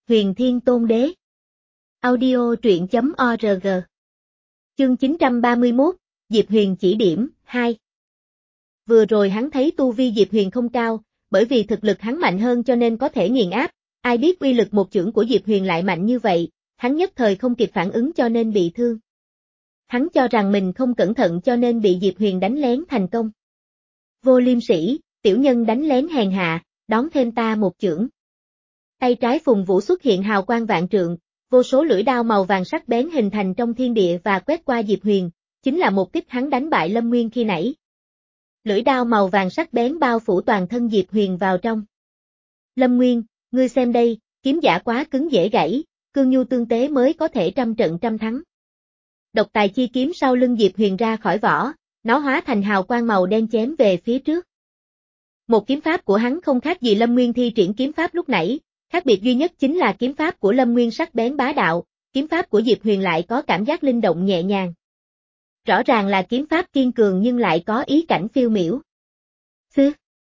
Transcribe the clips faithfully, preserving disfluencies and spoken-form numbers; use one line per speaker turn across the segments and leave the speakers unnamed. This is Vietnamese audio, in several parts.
Huyền Thiên Tôn Đế. Audio truyện chấm org. Chương chín trăm ba mươi mốt, Diệp Huyền chỉ điểm, hai. Vừa rồi hắn thấy tu vi Diệp Huyền không cao, bởi vì thực lực hắn mạnh hơn cho nên có thể nghiền áp, ai biết uy lực một chưởng của Diệp Huyền lại mạnh như vậy, hắn nhất thời không kịp phản ứng cho nên bị thương. Hắn cho rằng mình không cẩn thận cho nên bị Diệp Huyền đánh lén thành công. Vô liêm sỉ, tiểu nhân đánh lén hèn hạ, đón thêm ta một chưởng. Tay trái Phùng Vũ xuất hiện hào quang vạn trượng, vô số lưỡi đao màu vàng sắc bén hình thành trong thiên địa và quét qua Diệp Huyền, chính là một kích hắn đánh bại Lâm Nguyên khi nãy. Lưỡi đao màu vàng sắc bén bao phủ toàn thân Diệp Huyền vào trong. Lâm Nguyên, ngươi xem đây, kiếm giả quá cứng dễ gãy, cương nhu tương tế mới có thể trăm trận trăm thắng. Độc tài chi kiếm sau lưng Diệp Huyền ra khỏi vỏ, nó hóa thành hào quang màu đen chém về phía trước. Một kiếm pháp của hắn không khác gì Lâm Nguyên thi triển kiếm pháp lúc nãy, khác biệt duy nhất chính là kiếm pháp của Lâm Nguyên sắc bén bá đạo, kiếm pháp của Diệp Huyền lại có cảm giác linh động nhẹ nhàng. Rõ ràng là kiếm pháp kiên cường nhưng lại có ý cảnh phiêu miểu. Xứ.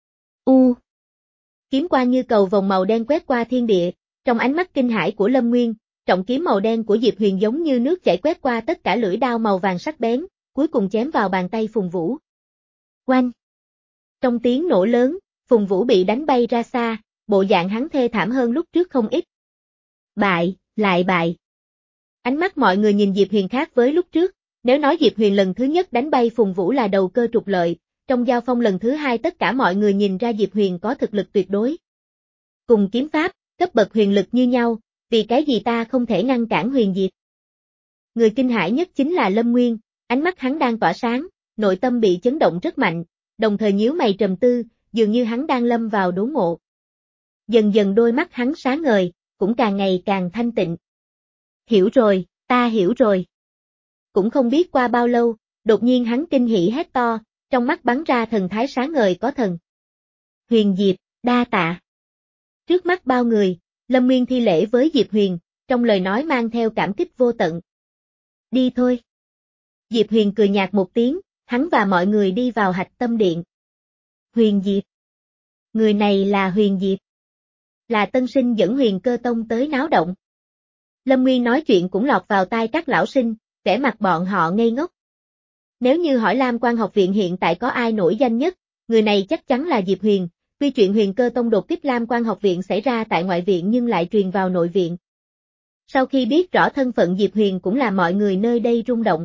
U. Kiếm quang như cầu vồng màu đen quét qua thiên địa, trong ánh mắt kinh hãi của Lâm Nguyên, trọng kiếm màu đen của Diệp Huyền giống như nước chảy quét qua tất cả lưỡi đao màu vàng sắc bén, cuối cùng chém vào bàn tay Phùng Vũ. Oanh! Trong tiếng nổ lớn, Phùng Vũ bị đánh bay ra xa, bộ dạng hắn thê thảm hơn lúc trước không ít. Bại, lại bại. Ánh mắt mọi người nhìn Diệp Huyền khác với lúc trước, nếu nói Diệp Huyền lần thứ nhất đánh bay Phùng Vũ là đầu cơ trục lợi, trong giao phong lần thứ hai tất cả mọi người nhìn ra Diệp Huyền có thực lực tuyệt đối. Cùng kiếm pháp, cấp bậc huyền lực như nhau, vì cái gì ta không thể ngăn cản Huyền Diệp. Người kinh hãi nhất chính là Lâm Nguyên, ánh mắt hắn đang tỏa sáng, nội tâm bị chấn động rất mạnh, đồng thời nhíu mày trầm tư, dường như hắn đang lâm vào đốn ngộ. Dần dần đôi mắt hắn sáng ngời, cũng càng ngày càng thanh tịnh. Hiểu rồi, ta hiểu rồi. Cũng không biết qua bao lâu, đột nhiên hắn kinh hỉ hét to, trong mắt bắn ra thần thái sáng ngời có thần. Huyền Diệp, đa tạ. Trước mắt bao người, Lâm Nguyên thi lễ với Diệp Huyền, trong lời nói mang theo cảm kích vô tận. Đi thôi. Diệp Huyền cười nhạt một tiếng, hắn và mọi người đi vào Hạch Tâm Điện. Huyền Diệp. Người này là Huyền Diệp. Là tân sinh dẫn Huyền Cơ Tông tới náo động. Lâm Nguyên nói chuyện cũng lọt vào tai các lão sinh, vẻ mặt bọn họ ngây ngốc. Nếu như hỏi Lam Quan học viện hiện tại có ai nổi danh nhất, người này chắc chắn là Diệp Huyền, tuy chuyện Huyền Cơ Tông đột kích Lam Quan học viện xảy ra tại ngoại viện nhưng lại truyền vào nội viện. Sau khi biết rõ thân phận Diệp Huyền cũng là mọi người nơi đây rung động.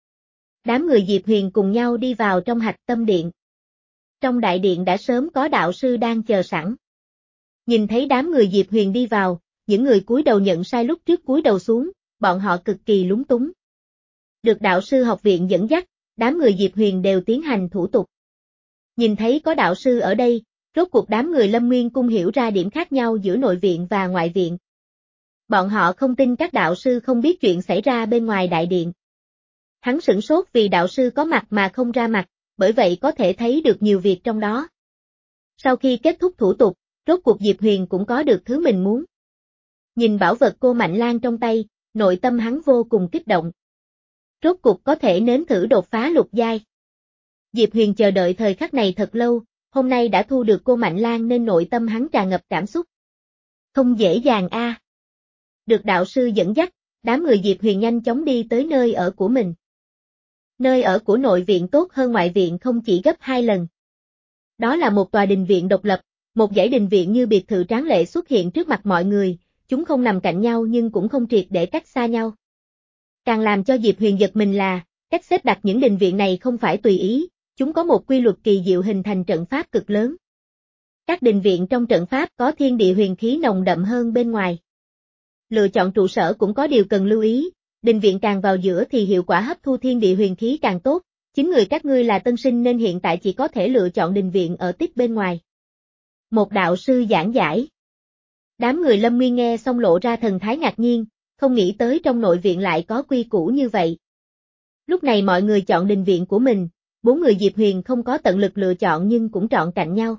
Đám người Diệp Huyền cùng nhau đi vào trong Hạch Tâm Điện. Trong đại điện đã sớm có đạo sư đang chờ sẵn. Nhìn thấy đám người Diệp Huyền đi vào, những người cúi đầu nhận sai lúc trước cúi đầu xuống, bọn họ cực kỳ lúng túng. Được đạo sư học viện dẫn dắt, đám người Diệp Huyền đều tiến hành thủ tục. Nhìn thấy có đạo sư ở đây, rốt cuộc đám người Lâm Nguyên Cung hiểu ra điểm khác nhau giữa nội viện và ngoại viện. Bọn họ không tin các đạo sư không biết chuyện xảy ra bên ngoài đại điện. Hắn sửng sốt vì đạo sư có mặt mà không ra mặt, bởi vậy có thể thấy được nhiều việc trong đó. Sau khi kết thúc thủ tục, rốt cuộc Diệp Huyền cũng có được thứ mình muốn. Nhìn bảo vật cô Mạnh Lan trong tay, nội tâm hắn vô cùng kích động. Rốt cuộc có thể nếm thử đột phá lục giai. Diệp Huyền chờ đợi thời khắc này thật lâu, hôm nay đã thu được cô Mạnh Lan nên nội tâm hắn tràn ngập cảm xúc. Không dễ dàng a. À. Được đạo sư dẫn dắt, đám người Diệp Huyền nhanh chóng đi tới nơi ở của mình. Nơi ở của nội viện tốt hơn ngoại viện không chỉ gấp hai lần. Đó là một tòa đình viện độc lập, một dãy đình viện như biệt thự tráng lệ xuất hiện trước mặt mọi người, chúng không nằm cạnh nhau nhưng cũng không triệt để cách xa nhau. Càng làm cho Diệp Huyền giật mình là, cách xếp đặt những đình viện này không phải tùy ý, chúng có một quy luật kỳ diệu hình thành trận pháp cực lớn. Các đình viện trong trận pháp có thiên địa huyền khí nồng đậm hơn bên ngoài. Lựa chọn trụ sở cũng có điều cần lưu ý, đình viện càng vào giữa thì hiệu quả hấp thu thiên địa huyền khí càng tốt, chính người các ngươi là tân sinh nên hiện tại chỉ có thể lựa chọn đình viện ở tiếp bên ngoài. Một đạo sư giảng giải. Đám người Lâm Nguyên nghe xong lộ ra thần thái ngạc nhiên, không nghĩ tới trong nội viện lại có quy củ như vậy. Lúc này mọi người chọn đình viện của mình, bốn người Diệp Huyền không có tận lực lựa chọn nhưng cũng trọn cạnh nhau.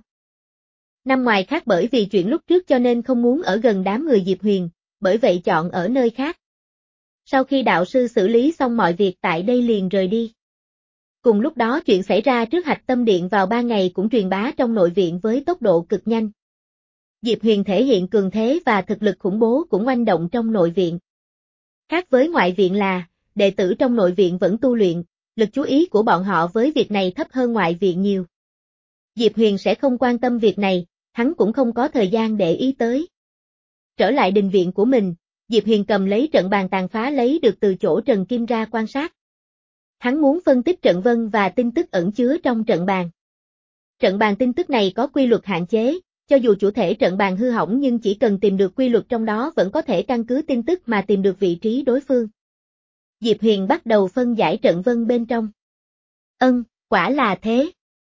Năm ngoài khác bởi vì chuyện lúc trước cho nên không muốn ở gần đám người Diệp Huyền, bởi vậy chọn ở nơi khác. Sau khi đạo sư xử lý xong mọi việc tại đây liền rời đi. Cùng lúc đó chuyện xảy ra trước Hạch Tâm Điện vào ba ngày cũng truyền bá trong nội viện với tốc độ cực nhanh. Diệp Huyền thể hiện cường thế và thực lực khủng bố cũng oanh động trong nội viện. Khác với ngoại viện là, đệ tử trong nội viện vẫn tu luyện, lực chú ý của bọn họ với việc này thấp hơn ngoại viện nhiều. Diệp Huyền sẽ không quan tâm việc này, hắn cũng không có thời gian để ý tới. Trở lại đình viện của mình, Diệp Huyền cầm lấy trận bàn tàn phá lấy được từ chỗ Trần Kim ra quan sát. Hắn muốn phân tích trận vân và tin tức ẩn chứa trong trận bàn. Trận bàn tin tức này có quy luật hạn chế, cho dù chủ thể trận bàn hư hỏng nhưng chỉ cần tìm được quy luật trong đó vẫn có thể căn cứ tin tức mà tìm được vị trí đối phương. Diệp Huyền bắt đầu phân giải trận vân bên trong. Ân, quả là thế.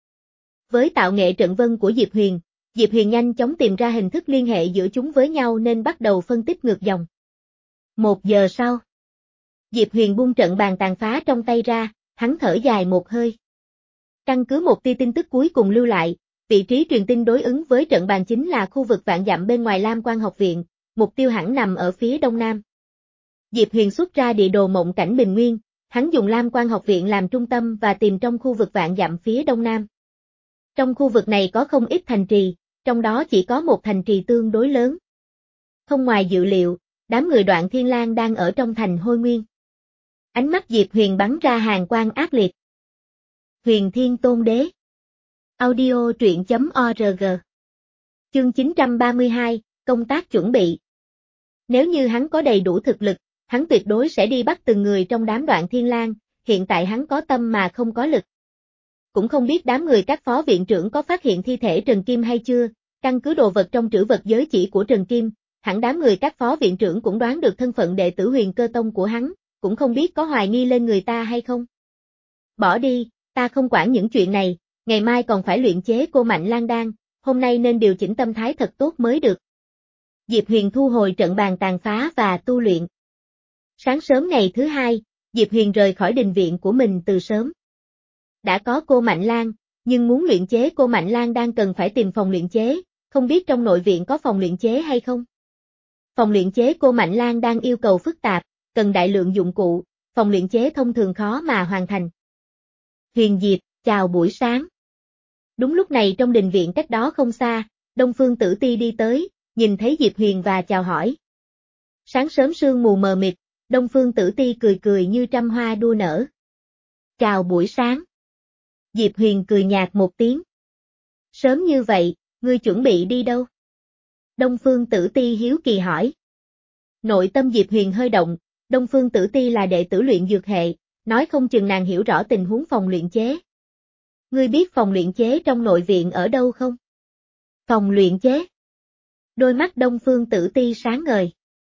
Với tạo nghệ trận vân của Diệp Huyền, Diệp Huyền nhanh chóng tìm ra hình thức liên hệ giữa chúng với nhau nên bắt đầu phân tích ngược dòng. Một giờ sau, Diệp Huyền buông trận bàn tàn phá trong tay ra, hắn thở dài một hơi. Căn cứ một tia tin tức cuối cùng lưu lại, vị trí truyền tin đối ứng với trận bàn chính là khu vực vạn dặm bên ngoài Lam Quan học viện, mục tiêu hẳn nằm ở phía đông nam. Diệp Huyền xuất ra địa đồ mộng cảnh bình nguyên, hắn dùng Lam Quan học viện làm trung tâm và tìm trong khu vực vạn dặm phía đông nam. Trong khu vực này có không ít thành trì, trong đó chỉ có một thành trì tương đối lớn. Không ngoài dự liệu, đám người Đoạn Thiên Lang đang ở trong thành Hôi Nguyên. Ánh mắt Diệp Huyền bắn ra hàn quang ác liệt. Huyền Thiên Tôn Đế. Audio truyện chấm org. Chương chín trăm ba mươi hai, công tác chuẩn bị. Nếu như hắn có đầy đủ thực lực, hắn tuyệt đối sẽ đi bắt từng người trong đám Đoạn Thiên Lang, hiện tại hắn có tâm mà không có lực. Cũng không biết đám người các phó viện trưởng có phát hiện thi thể Trần Kim hay chưa, căn cứ đồ vật trong trữ vật giới chỉ của Trần Kim, hẳn đám người các phó viện trưởng cũng đoán được thân phận đệ tử Huyền Cơ Tông của hắn, cũng không biết có hoài nghi lên người ta hay không. Bỏ đi, ta không quản những chuyện này, ngày mai còn phải luyện chế cô Mạnh Lan Đan, hôm nay nên điều chỉnh tâm thái thật tốt mới được. Diệp Huyền thu hồi trận bàn tàn phá và tu luyện. Sáng sớm ngày thứ hai, Diệp Huyền rời khỏi đình viện của mình từ sớm. Đã có cô Mạnh Lan, nhưng muốn luyện chế cô Mạnh Lan đang cần phải tìm phòng luyện chế, không biết trong nội viện có phòng luyện chế hay không. Phòng luyện chế cô Mạnh Lan đang yêu cầu phức tạp, cần đại lượng dụng cụ, phòng luyện chế thông thường khó mà hoàn thành. Huyền Diệp, chào buổi sáng. Đúng lúc này trong đình viện cách đó không xa, Đông Phương Tử Ti đi tới, nhìn thấy Diệp Huyền và chào hỏi. Sáng sớm sương mù mờ mịt, Đông Phương Tử Ti cười cười như trăm hoa đua nở. Chào buổi sáng. Diệp Huyền cười nhạt một tiếng. Sớm như vậy, ngươi chuẩn bị đi đâu? Đông Phương Tử Ti hiếu kỳ hỏi. Nội tâm Diệp Huyền hơi động, Đông Phương Tử Ti là đệ tử luyện dược hệ, nói không chừng nàng hiểu rõ tình huống phòng luyện chế. Ngươi biết phòng luyện chế trong nội viện ở đâu không? Phòng luyện chế. Đôi mắt Đông Phương Tử Ti sáng ngời.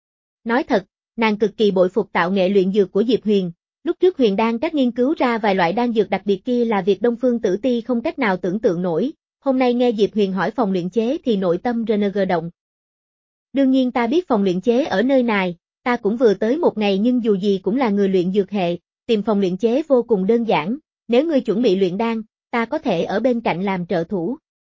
Nói thật, nàng cực kỳ bội phục tạo nghệ luyện dược của Diệp Huyền. Lúc trước Huyền Đan các nghiên cứu ra vài loại đan dược đặc biệt kia là việc Đông Phương Tử Ti không cách nào tưởng tượng nổi, hôm nay nghe Diệp Huyền hỏi phòng luyện chế thì nội tâm rờ en giê động. Đương nhiên ta biết phòng luyện chế ở nơi này, ta cũng vừa tới một ngày nhưng dù gì cũng là người luyện dược hệ, tìm phòng luyện chế vô cùng đơn giản, nếu ngươi chuẩn bị luyện đan, ta có thể ở bên cạnh làm trợ thủ.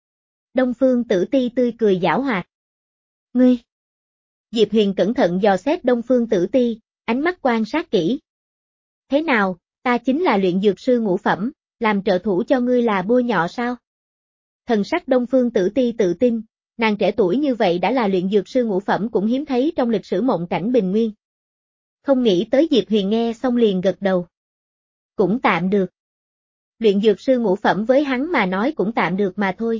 Đông Phương Tử Ti tươi cười giảo hoạt. Ngươi. Diệp Huyền cẩn thận dò xét Đông Phương Tử Ti, ánh mắt quan sát kỹ. Thế nào, ta chính là luyện dược sư ngũ phẩm, làm trợ thủ cho ngươi là bôi nhọ sao? Thần sắc Đông Phương Tử Ti tự tin, nàng trẻ tuổi như vậy đã là luyện dược sư ngũ phẩm cũng hiếm thấy trong lịch sử mộng cảnh bình nguyên. Không nghĩ tới Diệp Huyền nghe xong liền gật đầu. Cũng tạm được. Luyện dược sư ngũ phẩm với hắn mà nói cũng tạm được mà thôi.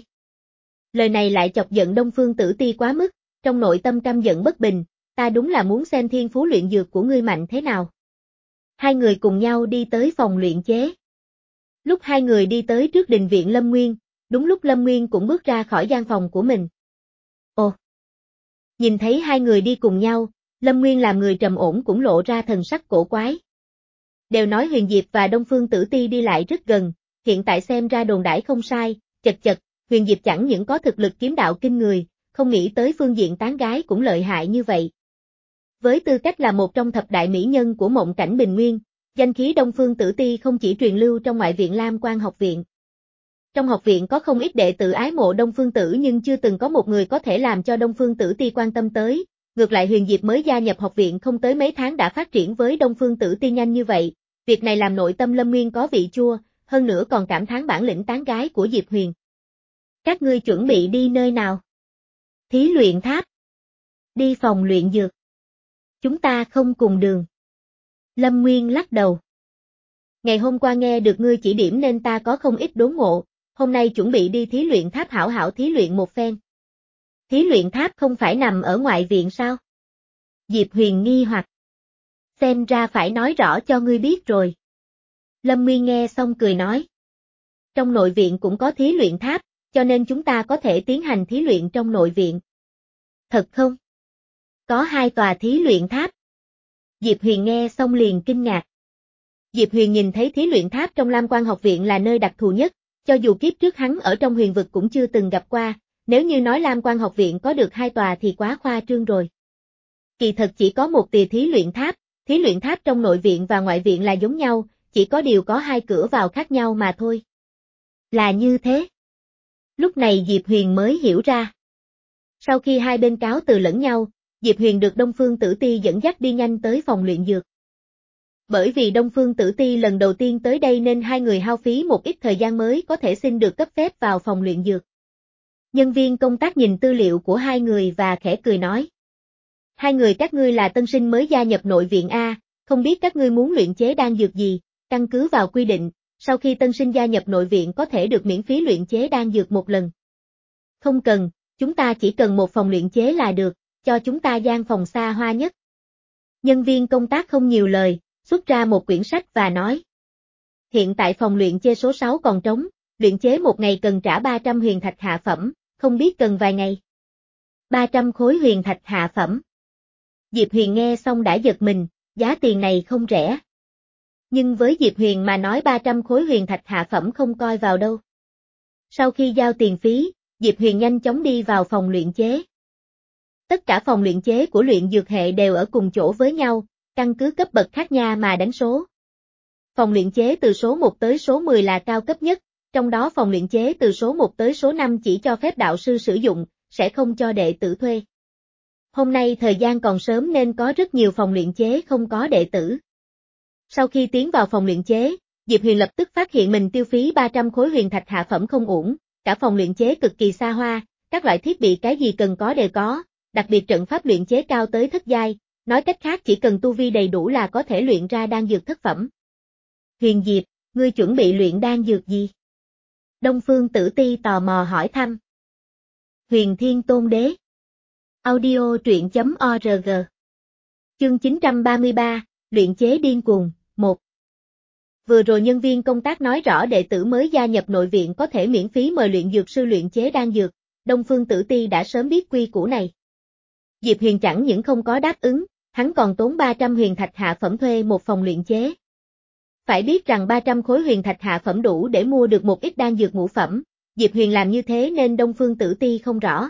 Lời này lại chọc giận Đông Phương Tử Ti quá mức, trong nội tâm căm giận bất bình, ta đúng là muốn xem thiên phú luyện dược của ngươi mạnh thế nào. Hai người cùng nhau đi tới phòng luyện chế. Lúc hai người đi tới trước đình viện Lâm Nguyên, đúng lúc Lâm Nguyên cũng bước ra khỏi gian phòng của mình. Ồ! Nhìn thấy hai người đi cùng nhau, Lâm Nguyên làm người trầm ổn cũng lộ ra thần sắc cổ quái. Đều nói Huyền Diệp và Đông Phương Tử Ti đi lại rất gần, hiện tại xem ra đồn đãi không sai, chật chật, Huyền Diệp chẳng những có thực lực kiếm đạo kinh người, không nghĩ tới phương diện tán gái cũng lợi hại như vậy. Với tư cách là một trong thập đại mỹ nhân của mộng cảnh bình nguyên, danh khí Đông Phương Tử Ti không chỉ truyền lưu trong ngoại viện Lam Quan học viện. Trong học viện có không ít đệ tử ái mộ Đông Phương Tử nhưng chưa từng có một người có thể làm cho Đông Phương Tử Ti quan tâm tới, ngược lại Huyền Diệp mới gia nhập học viện không tới mấy tháng đã phát triển với Đông Phương Tử Ti nhanh như vậy, việc này làm nội tâm Lâm Nguyên có vị chua, hơn nữa còn cảm thán bản lĩnh tán gái của Diệp Huyền. Các ngươi chuẩn bị đi nơi nào? Thí luyện tháp. Đi phòng luyện dược. Chúng ta không cùng đường. Lâm Nguyên lắc đầu. Ngày hôm qua nghe được ngươi chỉ điểm nên ta có không ít đốn ngộ, hôm nay chuẩn bị đi thí luyện tháp hảo hảo thí luyện một phen. Thí luyện tháp không phải nằm ở ngoại viện sao? Diệp Huyền nghi hoặc. Xem ra phải nói rõ cho ngươi biết rồi. Lâm Nguyên nghe xong cười nói. Trong nội viện cũng có thí luyện tháp, cho nên chúng ta có thể tiến hành thí luyện trong nội viện. Thật không? Có hai tòa thí luyện tháp. Diệp Huyền nghe xong liền kinh ngạc. Diệp Huyền nhìn thấy thí luyện tháp trong Lam Quan học viện là nơi đặc thù nhất, cho dù kiếp trước hắn ở trong huyền vực cũng chưa từng gặp qua, nếu như nói Lam Quan học viện có được hai tòa thì quá khoa trương rồi. Kỳ thật chỉ có một tìa thí luyện tháp, thí luyện tháp trong nội viện và ngoại viện là giống nhau, chỉ có điều có hai cửa vào khác nhau mà thôi. Là như thế. Lúc này Diệp Huyền mới hiểu ra. Sau khi hai bên cáo từ lẫn nhau, Diệp Huyền được Đông Phương Tử Ti dẫn dắt đi nhanh tới phòng luyện dược. Bởi vì Đông Phương Tử Ti lần đầu tiên tới đây nên hai người hao phí một ít thời gian mới có thể xin được cấp phép vào phòng luyện dược. Nhân viên công tác nhìn tư liệu của hai người và khẽ cười nói. Hai người các ngươi là tân sinh mới gia nhập nội viện A, không biết các ngươi muốn luyện chế đan dược gì, căn cứ vào quy định, sau khi tân sinh gia nhập nội viện có thể được miễn phí luyện chế đan dược một lần. Không cần, chúng ta chỉ cần một phòng luyện chế là được, cho chúng ta gian phòng xa hoa nhất. Nhân viên công tác không nhiều lời, xuất ra một quyển sách và nói. Hiện tại phòng luyện chế số sáu còn trống, luyện chế một ngày cần trả ba trăm huyền thạch hạ phẩm, không biết cần vài ngày. ba trăm khối huyền thạch hạ phẩm. Diệp Huyền nghe xong đã giật mình, giá tiền này không rẻ. Nhưng với Diệp Huyền mà nói ba trăm khối huyền thạch hạ phẩm không coi vào đâu. Sau khi giao tiền phí, Diệp Huyền nhanh chóng đi vào phòng luyện chế. Tất cả phòng luyện chế của luyện dược hệ đều ở cùng chỗ với nhau, căn cứ cấp bậc khác nha mà đánh số. Phòng luyện chế từ số một tới số mười là cao cấp nhất, trong đó phòng luyện chế từ số một tới số năm chỉ cho phép đạo sư sử dụng, sẽ không cho đệ tử thuê. Hôm nay thời gian còn sớm nên có rất nhiều phòng luyện chế không có đệ tử. Sau khi tiến vào phòng luyện chế, Diệp Huyền lập tức phát hiện mình tiêu phí ba trăm khối huyền thạch hạ phẩm không uổng, cả phòng luyện chế cực kỳ xa hoa, các loại thiết bị cái gì cần có đều có, đặc biệt trận pháp luyện chế cao tới thất giai, nói cách khác chỉ cần tu vi đầy đủ là có thể luyện ra đan dược thất phẩm. Huyền Diệp, ngươi chuẩn bị luyện đan dược gì? Đông Phương Tử Ti tò mò hỏi thăm. Huyền Thiên Tôn Đế. Audio truyện chấm org. Chương chín trăm ba mươi ba, luyện chế điên cuồng, một. Vừa rồi nhân viên công tác nói rõ đệ tử mới gia nhập nội viện có thể miễn phí mời luyện dược sư luyện chế đan dược, Đông Phương Tử Ti đã sớm biết quy củ này. Diệp Huyền chẳng những không có đáp ứng, hắn còn tốn ba trăm huyền thạch hạ phẩm thuê một phòng luyện chế. Phải biết rằng ba trăm khối huyền thạch hạ phẩm đủ để mua được một ít đan dược ngũ phẩm, Diệp Huyền làm như thế nên Đông Phương Tử Ti không rõ.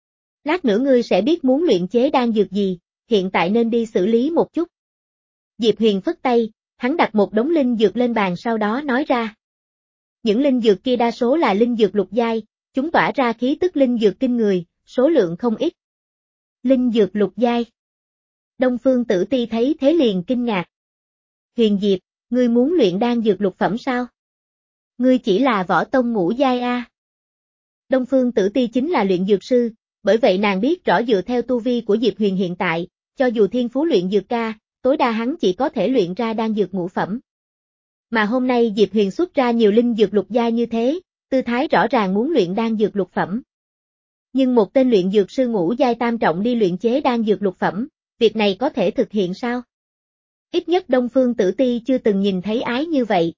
Lát nữa ngươi sẽ biết muốn luyện chế đan dược gì, hiện tại nên đi xử lý một chút. Diệp Huyền phất tay, hắn đặt một đống linh dược lên bàn sau đó nói ra. Những linh dược kia đa số là linh dược lục giai, chúng tỏa ra khí tức linh dược kinh người, số lượng không ít. Linh dược lục giai. Đông Phương Tử Ti thấy thế liền kinh ngạc. Huyền Diệp, ngươi muốn luyện đan dược lục phẩm sao? Ngươi chỉ là võ tông ngũ giai a. Đông Phương Tử Ti chính là luyện dược sư, bởi vậy nàng biết rõ dựa theo tu vi của Diệp Huyền hiện tại, cho dù thiên phú luyện dược ca, tối đa hắn chỉ có thể luyện ra đan dược ngũ phẩm. Mà hôm nay Diệp Huyền xuất ra nhiều linh dược lục giai như thế, tư thái rõ ràng muốn luyện đan dược lục phẩm. Nhưng một tên luyện dược sư ngũ giai tam trọng đi luyện chế đan dược lục phẩm, việc này có thể thực hiện sao? Ít nhất Đông Phương Tử Ti chưa từng nhìn thấy ái như vậy.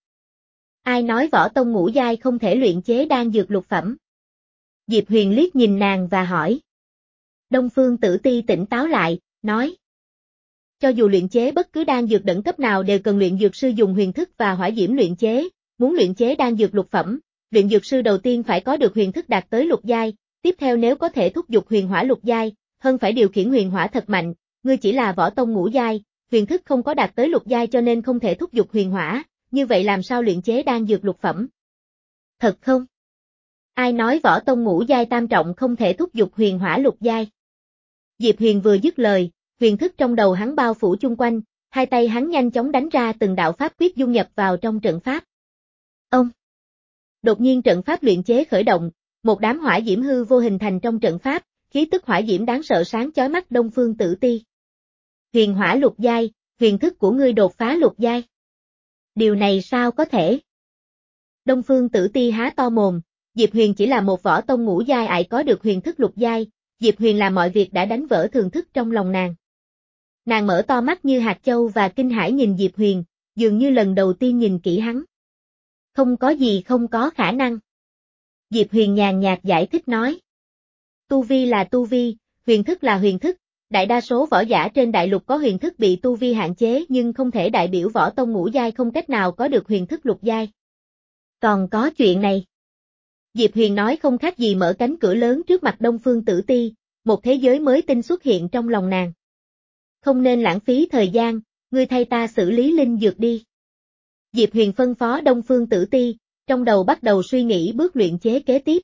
Ai nói võ tông ngũ giai không thể luyện chế đan dược lục phẩm? Diệp Huyền liếc nhìn nàng và hỏi. Đông Phương Tử Ti tỉnh táo lại, nói. Cho dù luyện chế bất cứ đan dược đẳng cấp nào đều cần luyện dược sư dùng huyền thức và hỏa diễm luyện chế, muốn luyện chế đan dược lục phẩm, luyện dược sư đầu tiên phải có được huyền thức đạt tới lục giai, tiếp theo nếu có thể thúc giục huyền hỏa lục giai, hơn phải điều khiển huyền hỏa thật mạnh, ngươi chỉ là võ tông ngũ giai, huyền thức không có đạt tới lục giai cho nên không thể thúc giục huyền hỏa, như vậy làm sao luyện chế đan dược lục phẩm? Thật không? Ai nói võ tông ngũ giai tam trọng không thể thúc giục huyền hỏa lục giai? Diệp Huyền vừa dứt lời, huyền thức trong đầu hắn bao phủ chung quanh, hai tay hắn nhanh chóng đánh ra từng đạo pháp quyết dung nhập vào trong trận pháp. Ông! Đột nhiên trận pháp luyện chế khởi động, một đám hỏa diễm hư vô hình thành trong trận pháp, khí tức hỏa diễm đáng sợ sáng chói mắt Đông Phương Tử Ti. Huyền hỏa lục giai, huyền thức của ngươi đột phá lục giai. Điều này sao có thể? Đông Phương Tử Ti há to mồm, Diệp Huyền chỉ là một võ tông ngũ giai ải có được huyền thức lục giai, Diệp Huyền làm mọi việc đã đánh vỡ thường thức trong lòng nàng. Nàng mở to mắt như hạt châu và kinh hãi nhìn Diệp Huyền, dường như lần đầu tiên nhìn kỹ hắn. Không có gì không có khả năng. Diệp Huyền nhàn nhạt giải thích nói. Tu vi là tu vi, huyền thức là huyền thức, đại đa số võ giả trên đại lục có huyền thức bị tu vi hạn chế nhưng không thể đại biểu võ tông ngũ giai không cách nào có được huyền thức lục giai. Còn có chuyện này. Diệp Huyền nói không khác gì mở cánh cửa lớn trước mặt Đông Phương Tử Ti, một thế giới mới tinh xuất hiện trong lòng nàng. Không nên lãng phí thời gian, ngươi thay ta xử lý linh dược đi. Diệp Huyền phân phó Đông Phương Tử Ti, trong đầu bắt đầu suy nghĩ bước luyện chế kế tiếp.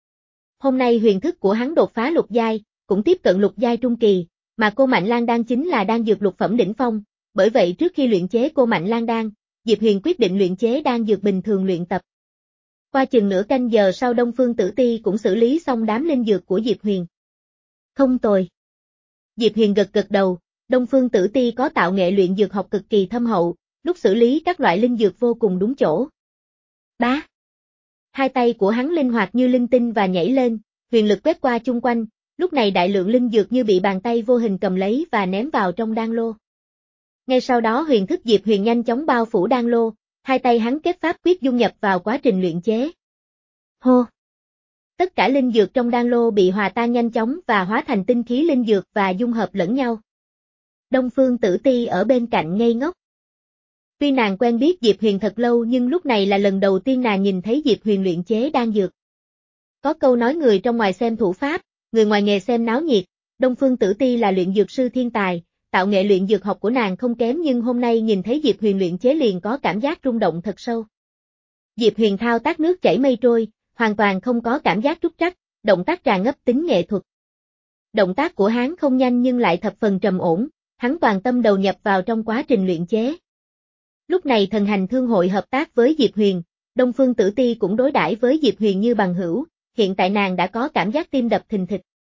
Hôm nay huyền thức của hắn đột phá lục giai, cũng tiếp cận lục giai trung kỳ, mà cô Mạnh Lan Đan chính là đan dược lục phẩm đỉnh phong, bởi vậy trước khi luyện chế cô Mạnh Lan Đan, Diệp Huyền quyết định luyện chế đan dược bình thường luyện tập. Qua chừng nửa canh giờ sau Đông Phương Tử Ti cũng xử lý xong đám linh dược của Diệp Huyền. Không tồi. Diệp Huyền gật gật đầu, Đông Phương Tử Ti có tạo nghệ luyện dược học cực kỳ thâm hậu, lúc xử lý các loại linh dược vô cùng đúng chỗ. Bá. Hai tay của hắn linh hoạt như linh tinh và nhảy lên, huyền lực quét qua chung quanh, lúc này đại lượng linh dược như bị bàn tay vô hình cầm lấy và ném vào trong đan lô. Ngay sau đó huyền thức Diệp Huyền nhanh chóng bao phủ đan lô, hai tay hắn kết pháp quyết dung nhập vào quá trình luyện chế. Hô! Tất cả linh dược trong đan lô bị hòa tan nhanh chóng và hóa thành tinh khí linh dược và dung hợp lẫn nhau. Đông Phương Tử Ti ở bên cạnh ngây ngốc. Tuy nàng quen biết Diệp Huyền thật lâu nhưng lúc này là lần đầu tiên nàng nhìn thấy Diệp Huyền luyện chế đan dược. Có câu nói người trong ngoài xem thủ pháp, người ngoài nghề xem náo nhiệt, Đông Phương Tử Ti là luyện dược sư thiên tài, tạo nghệ luyện dược học của nàng không kém nhưng hôm nay nhìn thấy Diệp Huyền luyện chế liền có cảm giác rung động thật sâu. Diệp Huyền thao tác nước chảy mây trôi, hoàn toàn không có cảm giác trúc trắc, động tác tràn ngập tính nghệ thuật. Động tác của hắn không nhanh nhưng lại thập phần trầm ổn, hắn toàn tâm đầu nhập vào trong quá trình luyện chế. Lúc này thần hành thương hội hợp tác với Diệp Huyền, Đông Phương Tử Ti cũng đối đãi với Diệp Huyền như bằng hữu, hiện tại nàng đã có cảm giác tim đập thình thịch.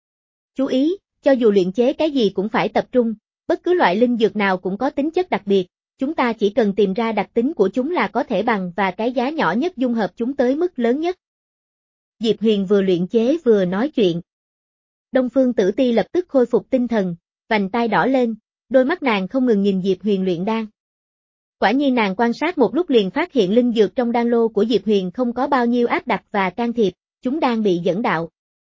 Chú ý, cho dù luyện chế cái gì cũng phải tập trung, bất cứ loại linh dược nào cũng có tính chất đặc biệt, chúng ta chỉ cần tìm ra đặc tính của chúng là có thể bằng và cái giá nhỏ nhất dung hợp chúng tới mức lớn nhất. Diệp Huyền vừa luyện chế vừa nói chuyện. Đông Phương Tử Ti lập tức khôi phục tinh thần, vành tai đỏ lên, đôi mắt nàng không ngừng nhìn Diệp Huyền luyện đan. Quả nhiên nàng quan sát một lúc liền phát hiện linh dược trong đan lô của Diệp Huyền không có bao nhiêu áp đặt và can thiệp, chúng đang bị dẫn đạo.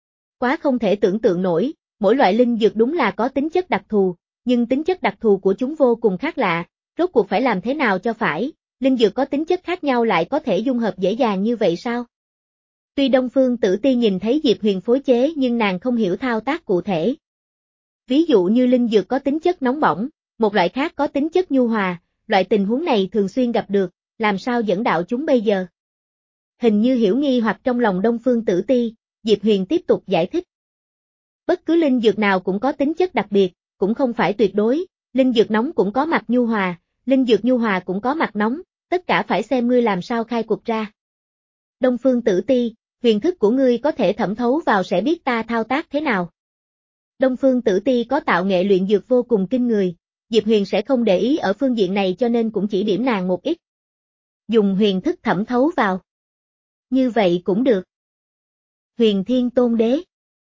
Quá không thể tưởng tượng nổi, mỗi loại linh dược đúng là có tính chất đặc thù, nhưng tính chất đặc thù của chúng vô cùng khác lạ, rốt cuộc phải làm thế nào cho phải, linh dược có tính chất khác nhau lại có thể dung hợp dễ dàng như vậy sao? Tuy Đông Phương Tử Ti nhìn thấy Diệp Huyền phối chế nhưng nàng không hiểu thao tác cụ thể. Ví dụ như linh dược có tính chất nóng bỏng, một loại khác có tính chất nhu hòa, loại tình huống này thường xuyên gặp được, làm sao dẫn đạo chúng bây giờ? Hình như hiểu nghi hoặc trong lòng Đông Phương Tử Ti, Diệp Huyền tiếp tục giải thích. Bất cứ linh dược nào cũng có tính chất đặc biệt, cũng không phải tuyệt đối, linh dược nóng cũng có mặt nhu hòa, linh dược nhu hòa cũng có mặt nóng, tất cả phải xem ngươi làm sao khai cuộc ra. Đông Phương Tử Ti, huyền thức của ngươi có thể thẩm thấu vào sẽ biết ta thao tác thế nào. Đông Phương Tử Ti có tạo nghệ luyện dược vô cùng kinh người, Diệp Huyền sẽ không để ý ở phương diện này cho nên cũng chỉ điểm nàng một ít. Dùng huyền thức thẩm thấu vào. Như vậy cũng được. Huyền Thiên Tôn Đế.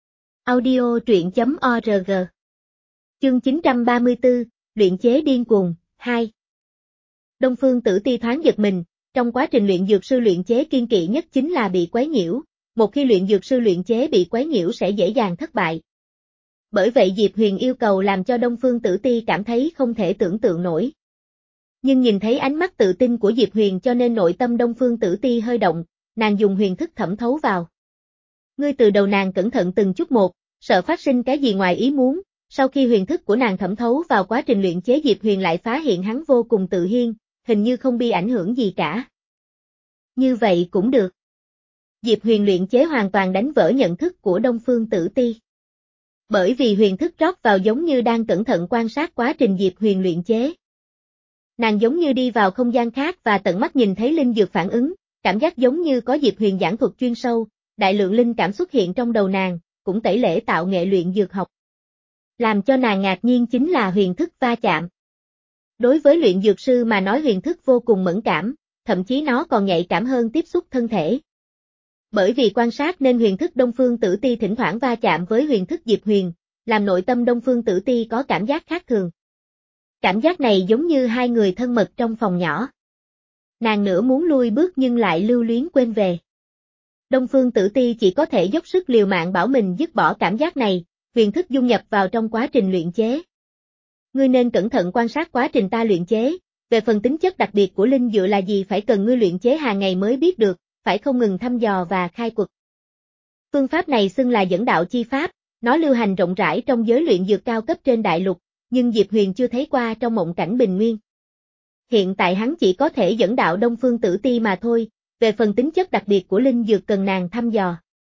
Audio truyện chấm org. Chương chín trăm ba mươi tư, luyện chế điên cuồng, hai. Đông Phương Tử Ti thoáng giật mình, trong quá trình luyện dược sư luyện chế kiên kỵ nhất chính là bị quấy nhiễu, một khi luyện dược sư luyện chế bị quấy nhiễu sẽ dễ dàng thất bại. Bởi vậy Diệp Huyền yêu cầu làm cho Đông Phương Tử Ti cảm thấy không thể tưởng tượng nổi. Nhưng nhìn thấy ánh mắt tự tin của Diệp Huyền cho nên nội tâm Đông Phương Tử Ti hơi động, nàng dùng huyền thức thẩm thấu vào. Ngươi từ đầu nàng cẩn thận từng chút một, sợ phát sinh cái gì ngoài ý muốn, sau khi huyền thức của nàng thẩm thấu vào quá trình luyện chế Diệp Huyền lại phát hiện hắn vô cùng tự nhiên, hình như không bị ảnh hưởng gì cả. Như vậy cũng được. Diệp Huyền luyện chế hoàn toàn đánh vỡ nhận thức của Đông Phương Tử Ti. Bởi vì huyền thức rót vào giống như đang cẩn thận quan sát quá trình Diệp Huyền luyện chế. Nàng giống như đi vào không gian khác và tận mắt nhìn thấy linh dược phản ứng, cảm giác giống như có Diệp Huyền giảng thuật chuyên sâu, đại lượng linh cảm xuất hiện trong đầu nàng, cũng cũng tẩy lễ tạo nghệ luyện dược học. Làm cho nàng ngạc nhiên chính là huyền thức va chạm. Đối với luyện dược sư mà nói huyền thức vô cùng mẫn cảm, thậm chí nó còn nhạy cảm hơn tiếp xúc thân thể. Bởi vì quan sát nên huyền thức Đông Phương Tử Ti thỉnh thoảng va chạm với huyền thức Diệp Huyền, làm nội tâm Đông Phương Tử Ti có cảm giác khác thường. Cảm giác này giống như hai người thân mật trong phòng nhỏ. Nàng nửa muốn lui bước nhưng lại lưu luyến quên về. Đông Phương Tử Ti chỉ có thể dốc sức liều mạng bảo mình dứt bỏ cảm giác này, huyền thức dung nhập vào trong quá trình luyện chế. Ngươi nên cẩn thận quan sát quá trình ta luyện chế, về phần tính chất đặc biệt của linh dựa là gì phải cần ngươi luyện chế hàng ngày mới biết được, phải không ngừng thăm dò và khai quật. Phương pháp này xưng là dẫn đạo chi pháp, nó lưu hành rộng rãi trong giới luyện dược cao cấp trên đại lục, nhưng Diệp Huyền chưa thấy qua trong mộng cảnh bình nguyên. Hiện tại hắn chỉ có thể dẫn đạo Đông Phương Tử Ti mà thôi, về phần tính chất đặc biệt của linh dược cần nàng thăm dò.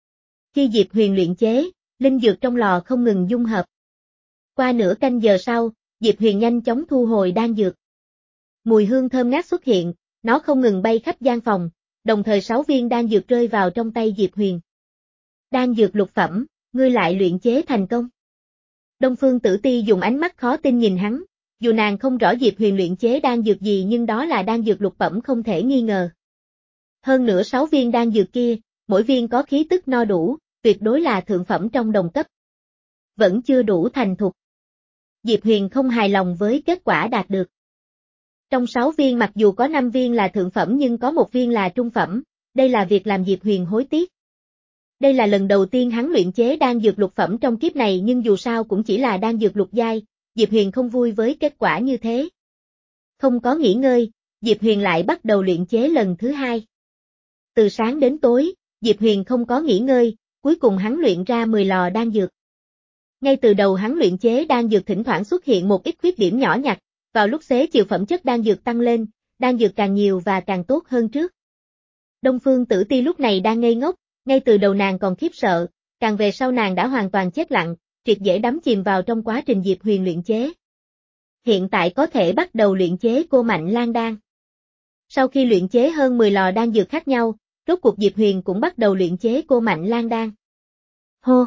Khi Diệp Huyền luyện chế, linh dược trong lò không ngừng dung hợp. Qua nửa canh giờ sau, Diệp Huyền nhanh chóng thu hồi đan dược. Mùi hương thơm ngát xuất hiện, nó không ngừng bay khắp gian phòng, đồng thời sáu viên đan dược rơi vào trong tay Diệp Huyền. Đan dược lục phẩm, ngươi lại luyện chế thành công. Đông Phương Tử Ti dùng ánh mắt khó tin nhìn hắn, dù nàng không rõ Diệp Huyền luyện chế đan dược gì nhưng đó là đan dược lục phẩm không thể nghi ngờ. Hơn nữa sáu viên đan dược kia, mỗi viên có khí tức no đủ, tuyệt đối là thượng phẩm trong đồng cấp. Vẫn chưa đủ thành thục. Diệp Huyền không hài lòng với kết quả đạt được. Trong sáu viên mặc dù có năm viên là thượng phẩm nhưng có một viên là trung phẩm, đây là việc làm Diệp Huyền hối tiếc. Đây là lần đầu tiên hắn luyện chế đan dược lục phẩm trong kiếp này nhưng dù sao cũng chỉ là đan dược lục giai, Diệp Huyền không vui với kết quả như thế. Không có nghỉ ngơi, Diệp Huyền lại bắt đầu luyện chế lần thứ hai. Từ sáng đến tối, Diệp Huyền không có nghỉ ngơi, cuối cùng hắn luyện ra mười lò đan dược. Ngay từ đầu hắn luyện chế đan dược thỉnh thoảng xuất hiện một ít khuyết điểm nhỏ nhặt, vào lúc xế chiều phẩm chất đan dược tăng lên, đan dược càng nhiều và càng tốt hơn trước. Đông Phương Tử Ti lúc này đang ngây ngốc, ngay từ đầu nàng còn khiếp sợ, càng về sau nàng đã hoàn toàn chết lặng, triệt để đắm chìm vào trong quá trình Diệp Huyền luyện chế. Hiện tại có thể bắt đầu luyện chế cô Mạnh Lan đan. Sau khi luyện chế hơn mười lò đan dược khác nhau, rốt cuộc Diệp Huyền cũng bắt đầu luyện chế cô Mạnh Lan đan. Hô!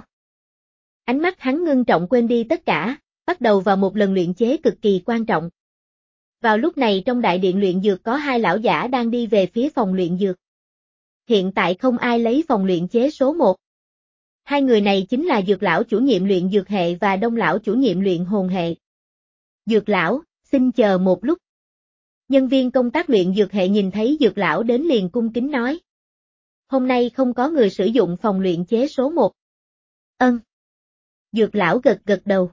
Ánh mắt hắn ngưng trọng quên đi tất cả, bắt đầu vào một lần luyện chế cực kỳ quan trọng. Vào lúc này trong đại điện luyện dược có hai lão giả đang đi về phía phòng luyện dược. Hiện tại không ai lấy phòng luyện chế số một. Hai người này chính là Dược lão chủ nhiệm luyện dược hệ và Đông lão chủ nhiệm luyện hồn hệ. Dược lão, xin chờ một lúc. Nhân viên công tác luyện dược hệ nhìn thấy Dược lão đến liền cung kính nói. Hôm nay không có người sử dụng phòng luyện chế số một. Ân. Dược lão gật gật đầu.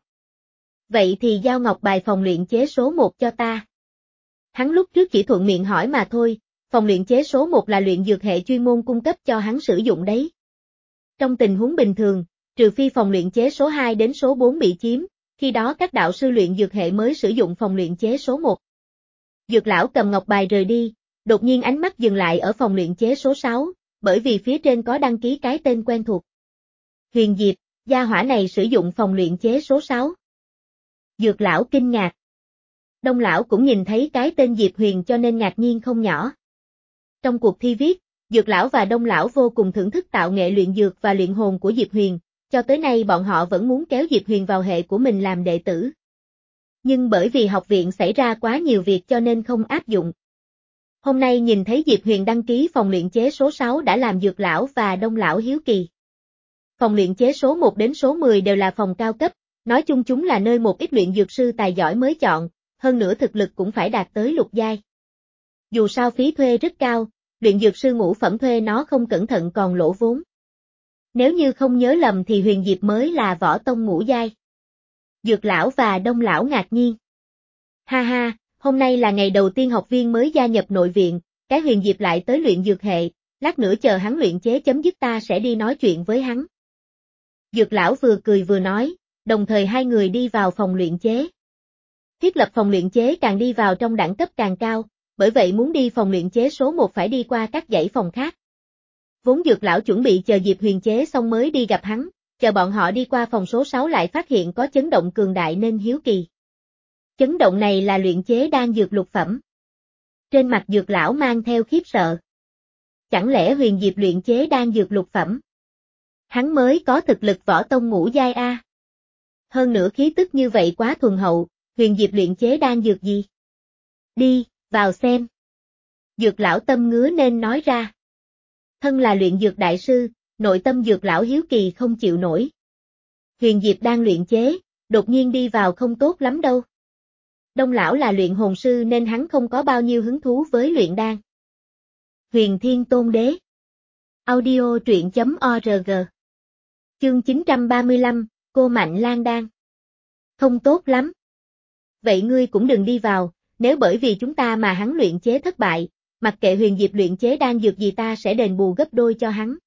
Vậy thì giao ngọc bài phòng luyện chế số một cho ta. Hắn lúc trước chỉ thuận miệng hỏi mà thôi, phòng luyện chế số một là luyện dược hệ chuyên môn cung cấp cho hắn sử dụng đấy. Trong tình huống bình thường, trừ phi phòng luyện chế số hai đến số bốn bị chiếm, khi đó các đạo sư luyện dược hệ mới sử dụng phòng luyện chế số một. Dược lão cầm ngọc bài rời đi, đột nhiên ánh mắt dừng lại ở phòng luyện chế số sáu, bởi vì phía trên có đăng ký cái tên quen thuộc. Huyền Diệp, gia hỏa này sử dụng phòng luyện chế số sáu. Dược lão kinh ngạc. Đông lão cũng nhìn thấy cái tên Diệp Huyền cho nên ngạc nhiên không nhỏ. Trong cuộc thi viết, Dược lão và Đông lão vô cùng thưởng thức tạo nghệ luyện dược và luyện hồn của Diệp Huyền, cho tới nay bọn họ vẫn muốn kéo Diệp Huyền vào hệ của mình làm đệ tử. Nhưng bởi vì học viện xảy ra quá nhiều việc cho nên không áp dụng. Hôm nay nhìn thấy Diệp Huyền đăng ký phòng luyện chế số sáu đã làm Dược lão và Đông lão hiếu kỳ. Phòng luyện chế số một đến số mười đều là phòng cao cấp, nói chung chúng là nơi một ít luyện dược sư tài giỏi mới chọn, hơn nữa thực lực cũng phải đạt tới lục giai. Dù sao phí thuê rất cao, luyện dược sư ngũ phẩm thuê nó không cẩn thận còn lỗ vốn. Nếu như không nhớ lầm thì Huyền Diệp mới là võ tông ngũ giai. Dược lão và Đông lão ngạc nhiên. Ha ha, hôm nay là ngày đầu tiên học viên mới gia nhập nội viện, cái Huyền Diệp lại tới luyện dược hệ, lát nữa chờ hắn luyện chế chấm dứt ta sẽ đi nói chuyện với hắn. Dược lão vừa cười vừa nói, đồng thời hai người đi vào phòng luyện chế. Thiết lập phòng luyện chế càng đi vào trong đẳng cấp càng cao, bởi vậy muốn đi phòng luyện chế số một phải đi qua các dãy phòng khác. Vốn Dược lão chuẩn bị chờ Diệp Huyền chế xong mới đi gặp hắn, chờ bọn họ đi qua phòng số sáu lại phát hiện có chấn động cường đại nên hiếu kỳ. Chấn động này là luyện chế đan dược lục phẩm. Trên mặt Dược lão mang theo khiếp sợ. Chẳng lẽ Huyền Diệp luyện chế đan dược lục phẩm? Hắn mới có thực lực võ tông ngũ giai a. Hơn nữa khí tức như vậy quá thuần hậu, Huyền Diệp luyện chế đan dược gì? Đi, vào xem. Dược lão tâm ngứa nên nói ra. Thân là luyện dược đại sư, nội tâm dược lão hiếu kỳ không chịu nổi. Huyền Diệp đang luyện chế, đột nhiên đi vào không tốt lắm đâu. Đông lão là luyện hồn sư nên hắn không có bao nhiêu hứng thú với luyện đan. Huyền Thiên Tôn Đế. Audio truyện chấm org. Chương chín trăm ba mươi lăm, cô Mạnh Lan Đan. Không tốt lắm. Vậy ngươi cũng đừng đi vào, nếu bởi vì chúng ta mà hắn luyện chế thất bại, mặc kệ Huyền Diệp luyện chế đan dược gì ta sẽ đền bù gấp đôi cho hắn.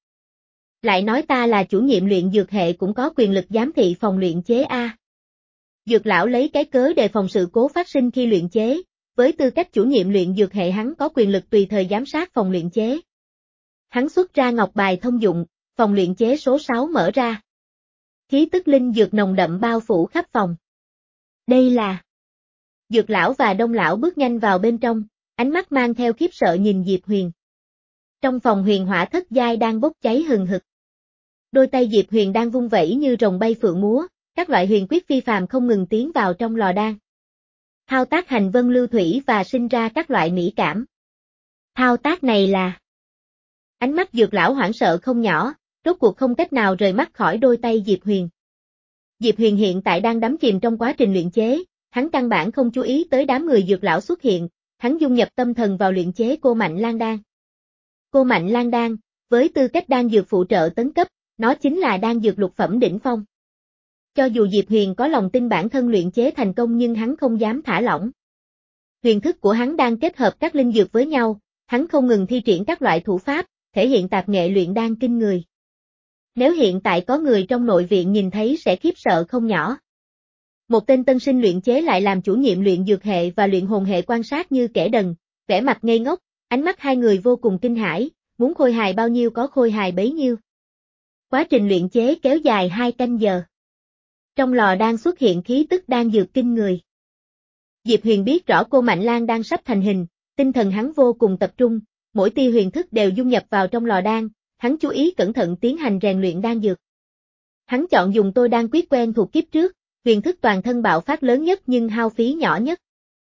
Lại nói ta là chủ nhiệm luyện dược hệ cũng có quyền lực giám thị phòng luyện chế a. Dược lão lấy cái cớ đề phòng sự cố phát sinh khi luyện chế, với tư cách chủ nhiệm luyện dược hệ hắn có quyền lực tùy thời giám sát phòng luyện chế. Hắn xuất ra ngọc bài thông dụng, phòng luyện chế số sáu mở ra. Khí tức linh dược nồng đậm bao phủ khắp phòng. Đây là... Dược lão và Đông lão bước nhanh vào bên trong, ánh mắt mang theo khiếp sợ nhìn Diệp Huyền. Trong phòng huyền hỏa thất giai đang bốc cháy hừng hực. Đôi tay Diệp Huyền đang vung vẩy như rồng bay phượng múa, các loại huyền quyết phi phàm không ngừng tiến vào trong lò đan. Thao tác hành vân lưu thủy và sinh ra các loại mỹ cảm. Thao tác này là... Ánh mắt dược lão hoảng sợ không nhỏ, rốt cuộc không cách nào rời mắt khỏi đôi tay Diệp Huyền. Diệp Huyền hiện tại đang đắm chìm trong quá trình luyện chế, hắn căn bản không chú ý tới đám người dược lão xuất hiện, hắn dung nhập tâm thần vào luyện chế cô Mạnh Lan Đan. Cô Mạnh Lan Đan, với tư cách đan dược phụ trợ tấn cấp, nó chính là đan dược lục phẩm đỉnh phong. Cho dù Diệp Huyền có lòng tin bản thân luyện chế thành công nhưng hắn không dám thả lỏng. Huyền thức của hắn đang kết hợp các linh dược với nhau, hắn không ngừng thi triển các loại thủ pháp, thể hiện tạp nghệ luyện đan kinh người. Nếu hiện tại có người trong nội viện nhìn thấy sẽ khiếp sợ không nhỏ. Một tên tân sinh luyện chế lại làm chủ nhiệm luyện dược hệ và luyện hồn hệ quan sát như kẻ đần, vẻ mặt ngây ngốc, ánh mắt hai người vô cùng kinh hãi, muốn khôi hài bao nhiêu có khôi hài bấy nhiêu. Quá trình luyện chế kéo dài hai canh giờ. Trong lò đang xuất hiện khí tức đan dược kinh người. Diệp Huyền biết rõ cô Mạnh Lan đang sắp thành hình, tinh thần hắn vô cùng tập trung, mỗi tia huyền thức đều dung nhập vào trong lò đan, hắn chú ý cẩn thận tiến hành rèn luyện đan dược. Hắn chọn dùng tôi đan quyết quen thuộc kiếp trước, huyền thức toàn thân bạo phát lớn nhất nhưng hao phí nhỏ nhất.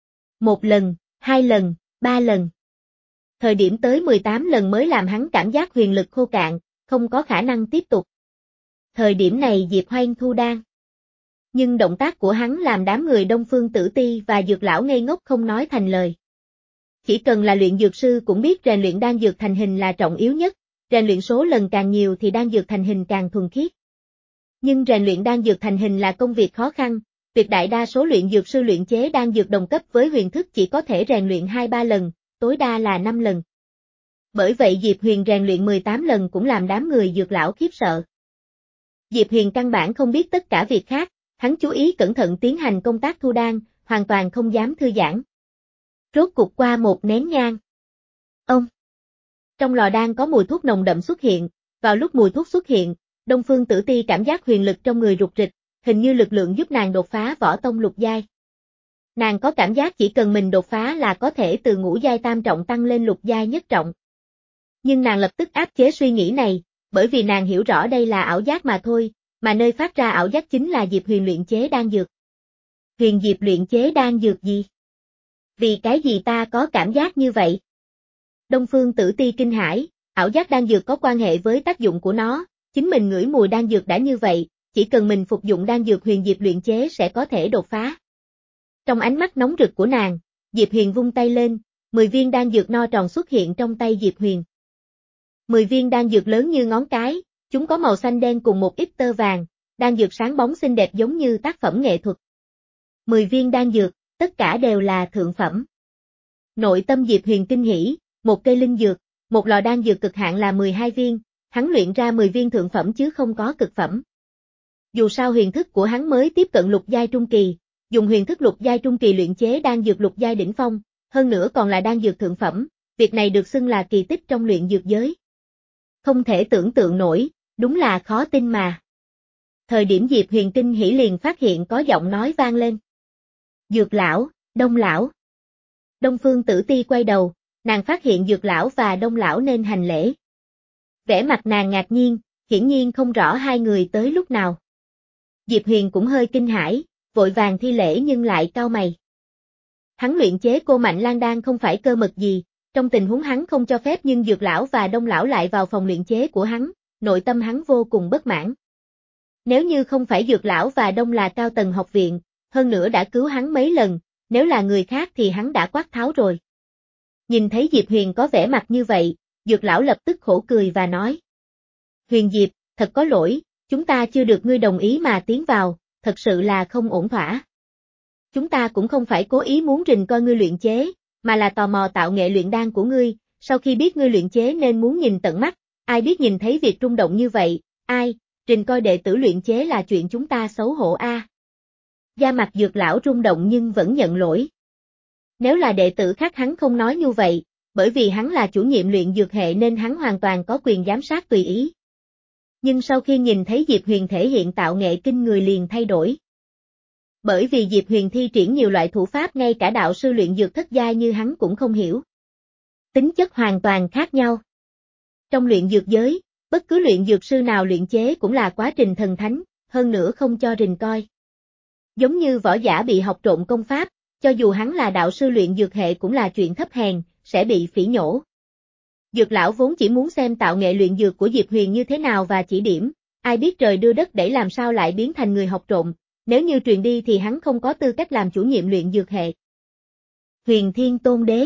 Một lần, hai lần, ba lần. Thời điểm tới mười tám lần mới làm hắn cảm giác huyền lực khô cạn, không có khả năng tiếp tục. Thời điểm này Diệp Hoanh thu đan. Nhưng động tác của hắn làm đám người Đông Phương Tử Ti và dược lão ngây ngốc không nói thành lời. Chỉ cần là luyện dược sư cũng biết rèn luyện đan dược thành hình là trọng yếu nhất, rèn luyện số lần càng nhiều thì đan dược thành hình càng thuần khiết. Nhưng rèn luyện đan dược thành hình là công việc khó khăn, tuyệt đại đa số luyện dược sư luyện chế đan dược đồng cấp với huyền thức chỉ có thể rèn luyện hai ba lần, tối đa là năm lần. Bởi vậy Diệp Huyền rèn luyện mười tám lần cũng làm đám người dược lão khiếp sợ. Diệp Huyền căn bản không biết tất cả việc khác, hắn chú ý cẩn thận tiến hành công tác thu đan, hoàn toàn không dám thư giãn. Rốt cuộc qua một nén nhang. Ông! Trong lò đan có mùi thuốc nồng đậm xuất hiện, vào lúc mùi thuốc xuất hiện, Đông Phương Tử Ti cảm giác huyền lực trong người rục rịch, hình như lực lượng giúp nàng đột phá võ tông lục giai. Nàng có cảm giác chỉ cần mình đột phá là có thể từ ngũ giai tam trọng tăng lên lục giai nhất trọng. Nhưng nàng lập tức áp chế suy nghĩ này, bởi vì nàng hiểu rõ đây là ảo giác mà thôi, mà nơi phát ra ảo giác chính là Diệp Huyền luyện chế đan dược. Huyền Diệp luyện chế đan dược gì? Vì cái gì ta có cảm giác như vậy? Đông Phương Tử Ti kinh hãi, ảo giác đan dược có quan hệ với tác dụng của nó, chính mình ngửi mùi đan dược đã như vậy, chỉ cần mình phục dụng đan dược Huyền Diệp luyện chế sẽ có thể đột phá. Trong ánh mắt nóng rực của nàng, Diệp Huyền vung tay lên, mười viên đan dược no tròn xuất hiện trong tay Diệp Huyền. mười viên đan dược lớn như ngón cái, chúng có màu xanh đen cùng một ít tơ vàng, đan dược sáng bóng xinh đẹp giống như tác phẩm nghệ thuật. mười viên đan dược, tất cả đều là thượng phẩm. Nội tâm Diệp Huyền kinh hỉ, một cây linh dược, một lò đan dược cực hạn là mười hai viên, hắn luyện ra mười viên thượng phẩm chứ không có cực phẩm. Dù sao huyền thức của hắn mới tiếp cận lục giai trung kỳ, dùng huyền thức lục giai trung kỳ luyện chế đan dược lục giai đỉnh phong, hơn nữa còn là đan dược thượng phẩm, việc này được xưng là kỳ tích trong luyện dược giới. Không thể tưởng tượng nổi, đúng là khó tin mà. Thời điểm Diệp Huyền kinh hỉ liền phát hiện có giọng nói vang lên. Dược lão, Đông lão. Đông Phương Tử Ti quay đầu, nàng phát hiện dược lão và Đông lão nên hành lễ. Vẻ mặt nàng ngạc nhiên, hiển nhiên không rõ hai người tới lúc nào. Diệp Huyền cũng hơi kinh hãi, vội vàng thi lễ nhưng lại cau mày. Hắn luyện chế cô Mạnh Lan đan không phải cơ mật gì, trong tình huống hắn không cho phép nhưng Dược lão và Đông lão lại vào phòng luyện chế của hắn, nội tâm hắn vô cùng bất mãn. Nếu như không phải Dược lão và Đông là cao tầng học viện, hơn nữa đã cứu hắn mấy lần, nếu là người khác thì hắn đã quát tháo rồi. Nhìn thấy Diệp Huyền có vẻ mặt như vậy, Dược lão lập tức khổ cười và nói. Huyền Diệp, thật có lỗi, chúng ta chưa được ngươi đồng ý mà tiến vào, thật sự là không ổn thỏa. Chúng ta cũng không phải cố ý muốn rình coi ngươi luyện chế, mà là tò mò tạo nghệ luyện đan của ngươi, sau khi biết ngươi luyện chế nên muốn nhìn tận mắt, ai biết nhìn thấy việc rung động như vậy, ai, rình coi đệ tử luyện chế là chuyện chúng ta xấu hổ a. À. Da mặt Dược lão rung động nhưng vẫn nhận lỗi. Nếu là đệ tử khác hắn không nói như vậy, bởi vì hắn là chủ nhiệm luyện dược hệ nên hắn hoàn toàn có quyền giám sát tùy ý. Nhưng sau khi nhìn thấy Diệp Huyền thể hiện tạo nghệ kinh người liền thay đổi. Bởi vì Diệp Huyền thi triển nhiều loại thủ pháp ngay cả đạo sư luyện dược thất giai như hắn cũng không hiểu. Tính chất hoàn toàn khác nhau. Trong luyện dược giới, bất cứ luyện dược sư nào luyện chế cũng là quá trình thần thánh, hơn nữa không cho rình coi. Giống như võ giả bị học trộn công pháp, cho dù hắn là đạo sư luyện dược hệ cũng là chuyện thấp hèn, sẽ bị phỉ nhổ. Dược lão vốn chỉ muốn xem tạo nghệ luyện dược của Diệp Huyền như thế nào và chỉ điểm, ai biết trời đưa đất đẩy làm sao lại biến thành người học trộn, nếu như truyền đi thì hắn không có tư cách làm chủ nhiệm luyện dược hệ. Huyền Thiên Tôn Đế.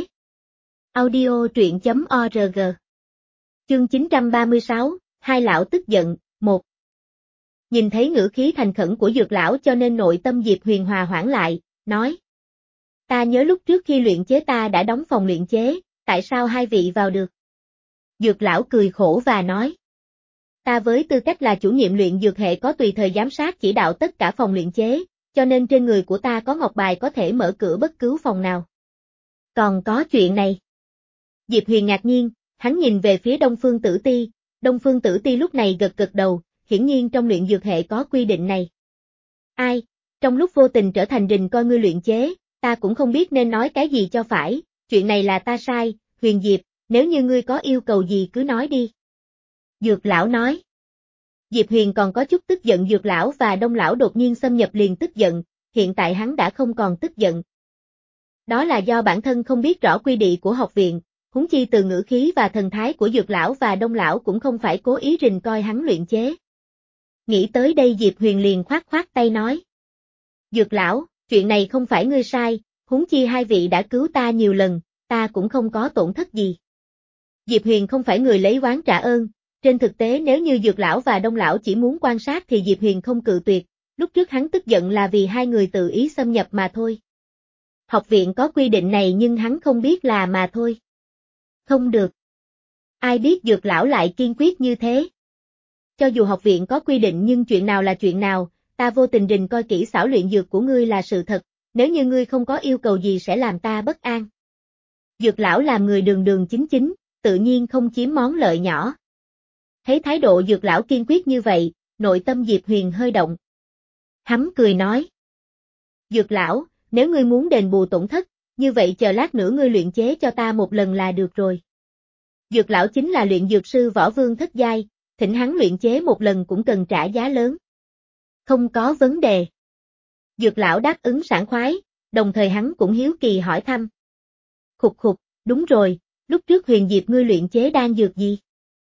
Audio truyện chấm org. Chương chín trăm ba mươi sáu, hai lão tức giận, một. Nhìn thấy ngữ khí thành khẩn của Dược lão cho nên nội tâm Diệp Huyền hòa hoãn lại, nói. Ta nhớ lúc trước khi luyện chế ta đã đóng phòng luyện chế, tại sao hai vị vào được? Dược lão cười khổ và nói. Ta với tư cách là chủ nhiệm luyện dược hệ có tùy thời giám sát chỉ đạo tất cả phòng luyện chế, cho nên trên người của ta có ngọc bài có thể mở cửa bất cứ phòng nào. Còn có chuyện này. Diệp Huyền ngạc nhiên, hắn nhìn về phía Đông Phương Tử Ti, Đông Phương Tử Ti lúc này gật gật đầu, hiển nhiên trong luyện dược hệ có quy định này. Ai, trong lúc vô tình trở thành rình coi ngươi luyện chế, ta cũng không biết nên nói cái gì cho phải, chuyện này là ta sai, Huyền Diệp, nếu như ngươi có yêu cầu gì cứ nói đi. Dược lão nói. Diệp Huyền còn có chút tức giận Dược lão và Đông lão đột nhiên xâm nhập liền tức giận, hiện tại hắn đã không còn tức giận. Đó là do bản thân không biết rõ quy định của học viện, huống chi từ ngữ khí và thần thái của Dược lão và Đông lão cũng không phải cố ý rình coi hắn luyện chế. Nghĩ tới đây Diệp Huyền liền khoát khoát tay nói. Dược lão, chuyện này không phải ngươi sai, huống chi hai vị đã cứu ta nhiều lần, ta cũng không có tổn thất gì. Diệp Huyền không phải người lấy oán trả ơn, trên thực tế nếu như Dược lão và Đông lão chỉ muốn quan sát thì Diệp Huyền không cự tuyệt, lúc trước hắn tức giận là vì hai người tự ý xâm nhập mà thôi. Học viện có quy định này nhưng hắn không biết là mà thôi. Không được. Ai biết Dược lão lại kiên quyết như thế. Cho dù học viện có quy định nhưng chuyện nào là chuyện nào, ta vô tình rình coi kỹ xảo luyện dược của ngươi là sự thật, nếu như ngươi không có yêu cầu gì sẽ làm ta bất an. Dược lão làm người đường đường chính chính, tự nhiên không chiếm món lợi nhỏ. Thấy thái độ Dược lão kiên quyết như vậy, nội tâm Diệp Huyền hơi động. Hắn cười nói. Dược lão, nếu ngươi muốn đền bù tổn thất, như vậy chờ lát nữa ngươi luyện chế cho ta một lần là được rồi. Dược lão chính là luyện dược sư võ vương thất giai, thỉnh hắn luyện chế một lần cũng cần trả giá lớn. Không có vấn đề. Dược lão đáp ứng sảng khoái, đồng thời hắn cũng hiếu kỳ hỏi thăm. Khục khục, đúng rồi, lúc trước Huyền Diệp ngươi luyện chế đan dược gì?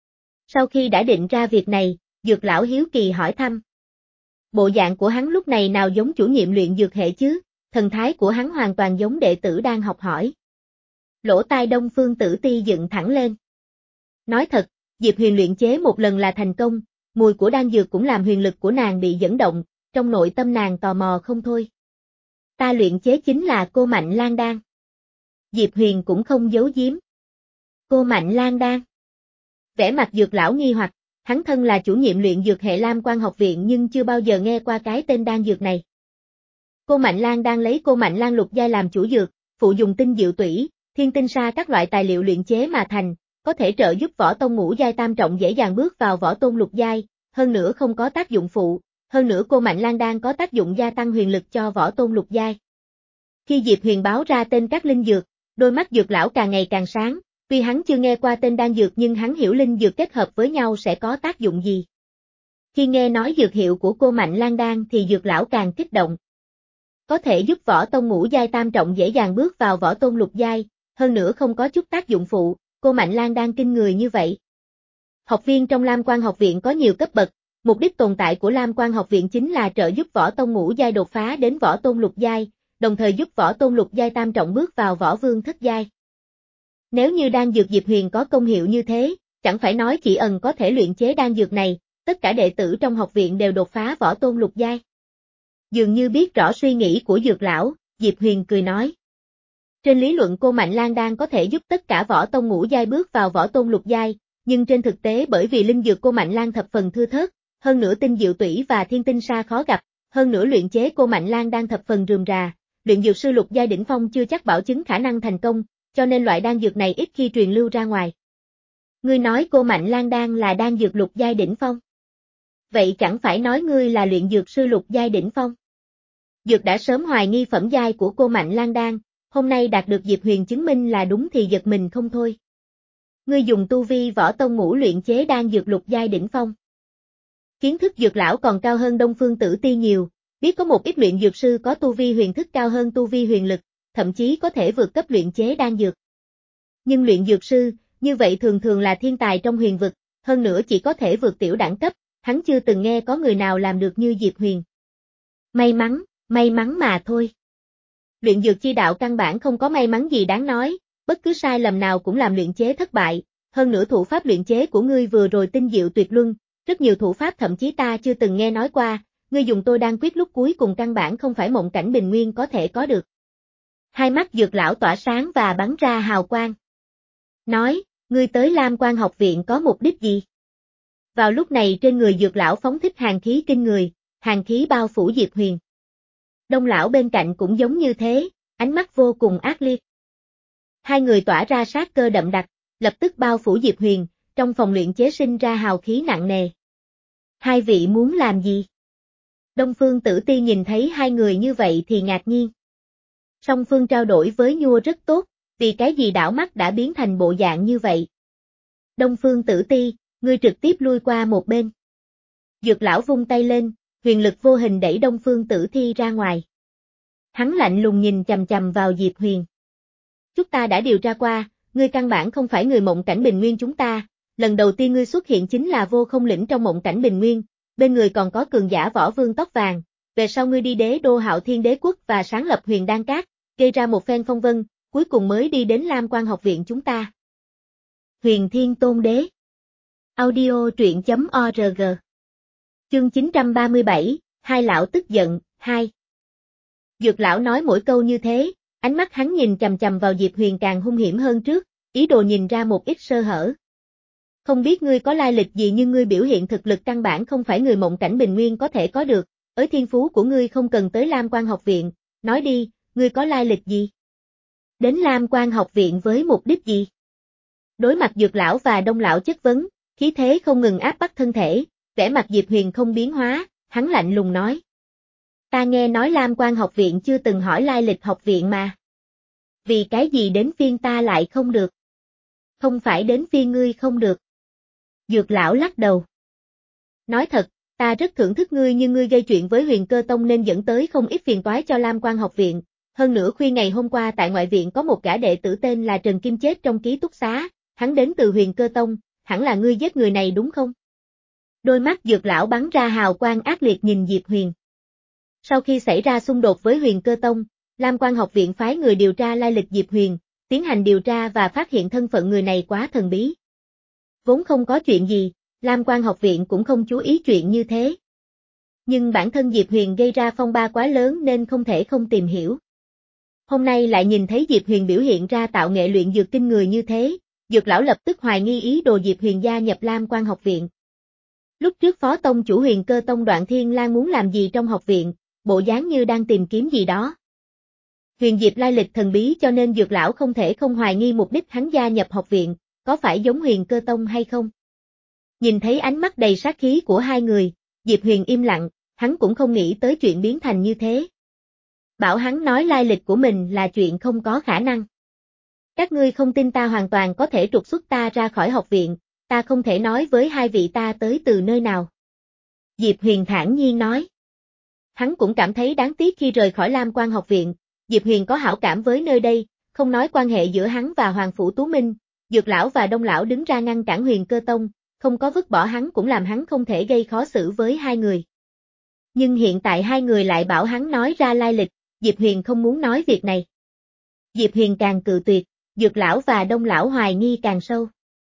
Sau khi đã định ra việc này, Dược lão hiếu kỳ hỏi thăm. Bộ dạng của hắn lúc này nào giống chủ nhiệm luyện dược hệ chứ, thần thái của hắn hoàn toàn giống đệ tử đang học hỏi. Lỗ tai Đông Phương Tử Ti dựng thẳng lên. Nói thật, Diệp Huyền luyện chế một lần là thành công, mùi của đan dược cũng làm huyền lực của nàng bị dẫn động, trong nội tâm nàng tò mò không thôi. Ta luyện chế chính là cô Mạnh Lan đan. Diệp Huyền cũng không giấu giếm. Cô Mạnh Lan đan. Vẻ mặt Dược lão nghi hoặc, hắn thân là chủ nhiệm luyện dược hệ Lam Quan học viện nhưng chưa bao giờ nghe qua cái tên đan dược này. Cô Mạnh Lan đang lấy cô Mạnh Lan lục giai làm chủ dược, phụ dùng tinh diệu tủy, thiên tinh sa các loại tài liệu luyện chế mà thành, có thể trợ giúp võ tông ngũ giai tam trọng dễ dàng bước vào võ tôn lục giai, hơn nữa không có tác dụng phụ, hơn nữa cô Mạnh Lan đang có tác dụng gia tăng huyền lực cho võ tôn lục giai. Khi Diệp Huyền báo ra tên các linh dược, đôi mắt Dược lão càng ngày càng sáng, tuy hắn chưa nghe qua tên đan dược nhưng hắn hiểu linh dược kết hợp với nhau sẽ có tác dụng gì. Khi nghe nói dược hiệu của cô Mạnh Lan Đan thì Dược lão càng kích động. Có thể giúp võ tông ngũ giai tam trọng dễ dàng bước vào võ tôn lục giai, hơn nữa không có chút tác dụng phụ, cô Mạnh Lan Đan kinh người như vậy. Học viên trong Lam Quan học viện có nhiều cấp bậc, mục đích tồn tại của Lam Quan học viện chính là trợ giúp võ tông ngũ giai đột phá đến võ tôn lục giai, đồng thời giúp võ tôn lục giai tam trọng bước vào võ vương thất giai. Nếu như đan dược Diệp Huyền có công hiệu như thế, chẳng phải nói chỉ ẩn có thể luyện chế đan dược này, tất cả đệ tử trong học viện đều đột phá võ tôn lục giai. Dường như biết rõ suy nghĩ của Dược lão, Diệp Huyền cười nói. Trên lý luận cô Mạnh Lan Đan có thể giúp tất cả võ tông ngũ giai bước vào võ tôn lục giai, nhưng trên thực tế bởi vì linh dược cô Mạnh Lan thập phần thưa thớt, hơn nữa tinh diệu tủy và thiên tinh sa khó gặp, hơn nữa luyện chế cô Mạnh Lan Đan thập phần rườm rà, luyện dược sư lục giai đỉnh phong chưa chắc bảo chứng khả năng thành công, cho nên loại đan dược này ít khi truyền lưu ra ngoài. Ngươi nói cô Mạnh Lan Đan là đan dược lục giai đỉnh phong. Vậy chẳng phải nói ngươi là luyện dược sư lục giai đỉnh phong. Dược đã sớm hoài nghi phẩm giai của cô Mạnh Lan Đan, hôm nay đạt được Diệp Huyền chứng minh là đúng thì giật mình không thôi. Ngươi dùng tu vi võ tông ngũ luyện chế đan dược lục giai đỉnh phong. Kiến thức Dược lão còn cao hơn Đông Phương Tử Ti nhiều, biết có một ít luyện dược sư có tu vi huyền thức cao hơn tu vi huyền lực, thậm chí có thể vượt cấp luyện chế đan dược. Nhưng luyện dược sư, như vậy thường thường là thiên tài trong huyền vực, hơn nữa chỉ có thể vượt tiểu đẳng cấp, hắn chưa từng nghe có người nào làm được như Diệp Huyền. May mắn, may mắn mà thôi. Luyện dược chi đạo căn bản không có may mắn gì đáng nói, bất cứ sai lầm nào cũng làm luyện chế thất bại, hơn nữa thủ pháp luyện chế của ngươi vừa rồi tinh diệu tuyệt luân, rất nhiều thủ pháp thậm chí ta chưa từng nghe nói qua, ngươi dùng tôi đang quyết lúc cuối cùng căn bản không phải mộng cảnh bình nguyên có thể có được. Hai mắt Dược lão tỏa sáng và bắn ra hào quang. Nói, ngươi tới Lam Quan học viện có mục đích gì? Vào lúc này trên người Dược lão phóng thích hàn khí kinh người, hàn khí bao phủ Diệp Huyền. Đông lão bên cạnh cũng giống như thế, ánh mắt vô cùng ác liệt. Hai người tỏa ra sát cơ đậm đặc, lập tức bao phủ Diệp Huyền, trong phòng luyện chế sinh ra hào khí nặng nề. Hai vị muốn làm gì? Đông Phương Tử Ti nhìn thấy hai người như vậy thì ngạc nhiên. Song phương trao đổi với Nhua rất tốt, vì cái gì đảo mắt đã biến thành bộ dạng như vậy. Đông Phương Tử Ti, ngươi trực tiếp lui qua một bên. Dược lão vung tay lên, huyền lực vô hình đẩy Đông Phương Tử Thi ra ngoài. Hắn lạnh lùng nhìn chằm chằm vào Diệp Huyền. Chúng ta đã điều tra qua, ngươi căn bản không phải người mộng cảnh bình nguyên chúng ta, lần đầu tiên ngươi xuất hiện chính là vô không lĩnh trong mộng cảnh bình nguyên, bên người còn có cường giả võ vương tóc vàng, về sau ngươi đi đế đô Hạo Thiên Đế quốc và sáng lập Huyền Đan Các, gây ra một phen phong vân, cuối cùng mới đi đến Lam Quan học viện chúng ta. Huyền Thiên Tôn Đế. Audio truyện chấm org. Chương chín trăm ba mươi bảy, hai lão tức giận, hai. Dược lão nói mỗi câu như thế, ánh mắt hắn nhìn chằm chằm vào Diệp Huyền càng hung hiểm hơn trước, ý đồ nhìn ra một ít sơ hở. Không biết ngươi có lai lịch gì nhưng ngươi biểu hiện thực lực căn bản không phải người mộng cảnh bình nguyên có thể có được, ở thiên phú của ngươi không cần tới Lam Quan học viện, nói đi, ngươi có lai lịch gì? Đến Lam Quan học viện với mục đích gì? Đối mặt Dược lão và Đông lão chất vấn, khí thế không ngừng áp bắt thân thể, vẻ mặt Diệp Huyền không biến hóa, hắn lạnh lùng nói. Ta nghe nói Lam Quan học viện chưa từng hỏi lai lịch học viện mà. Vì cái gì đến phiên ta lại không được? Không phải đến phiên ngươi không được. Dược lão lắc đầu. Nói thật, ta rất thưởng thức ngươi nhưng ngươi gây chuyện với Huyền Cơ Tông nên dẫn tới không ít phiền toái cho Lam Quan học viện. Hơn nữa khuya ngày hôm qua tại ngoại viện có một gã đệ tử tên là Trần Kim chết trong ký túc xá, hắn đến từ Huyền Cơ Tông, hẳn là ngươi giết người này đúng không? Đôi mắt Dược lão bắn ra hào quang ác liệt nhìn Diệp Huyền. Sau khi xảy ra xung đột với Huyền Cơ Tông, Lam Quan học viện phái người điều tra lai lịch Diệp Huyền, tiến hành điều tra và phát hiện thân phận người này quá thần bí. Vốn không có chuyện gì, Lam Quan học viện cũng không chú ý chuyện như thế. Nhưng bản thân Diệp Huyền gây ra phong ba quá lớn nên không thể không tìm hiểu. Hôm nay lại nhìn thấy Diệp Huyền biểu hiện ra tạo nghệ luyện dược kinh người như thế, Dược lão lập tức hoài nghi ý đồ Diệp Huyền gia nhập Lam Quan học viện. Lúc trước Phó Tông chủ Huyền Cơ Tông Đoạn Thiên Lang muốn làm gì trong học viện, bộ dáng như đang tìm kiếm gì đó. Huyền Diệp lai lịch thần bí cho nên Dược lão không thể không hoài nghi mục đích hắn gia nhập học viện, có phải giống Huyền Cơ Tông hay không? Nhìn thấy ánh mắt đầy sát khí của hai người, Diệp Huyền im lặng, hắn cũng không nghĩ tới chuyện biến thành như thế. Bảo hắn nói lai lịch của mình là chuyện không có khả năng. Các ngươi không tin ta hoàn toàn có thể trục xuất ta ra khỏi học viện, ta không thể nói với hai vị ta tới từ nơi nào. Diệp Huyền thản nhiên nói. Hắn cũng cảm thấy đáng tiếc khi rời khỏi Lam Quan học viện, Diệp Huyền có hảo cảm với nơi đây, không nói quan hệ giữa hắn và Hoàng Phủ Tú Minh, Dược Lão và Đông Lão đứng ra ngăn cản Huyền Cơ Tông, không có vứt bỏ hắn cũng làm hắn không thể gây khó xử với hai người. Nhưng hiện tại hai người lại bảo hắn nói ra lai lịch, Diệp Huyền không muốn nói việc này. Diệp Huyền càng cự tuyệt, Dược Lão và Đông Lão hoài nghi càng sâu.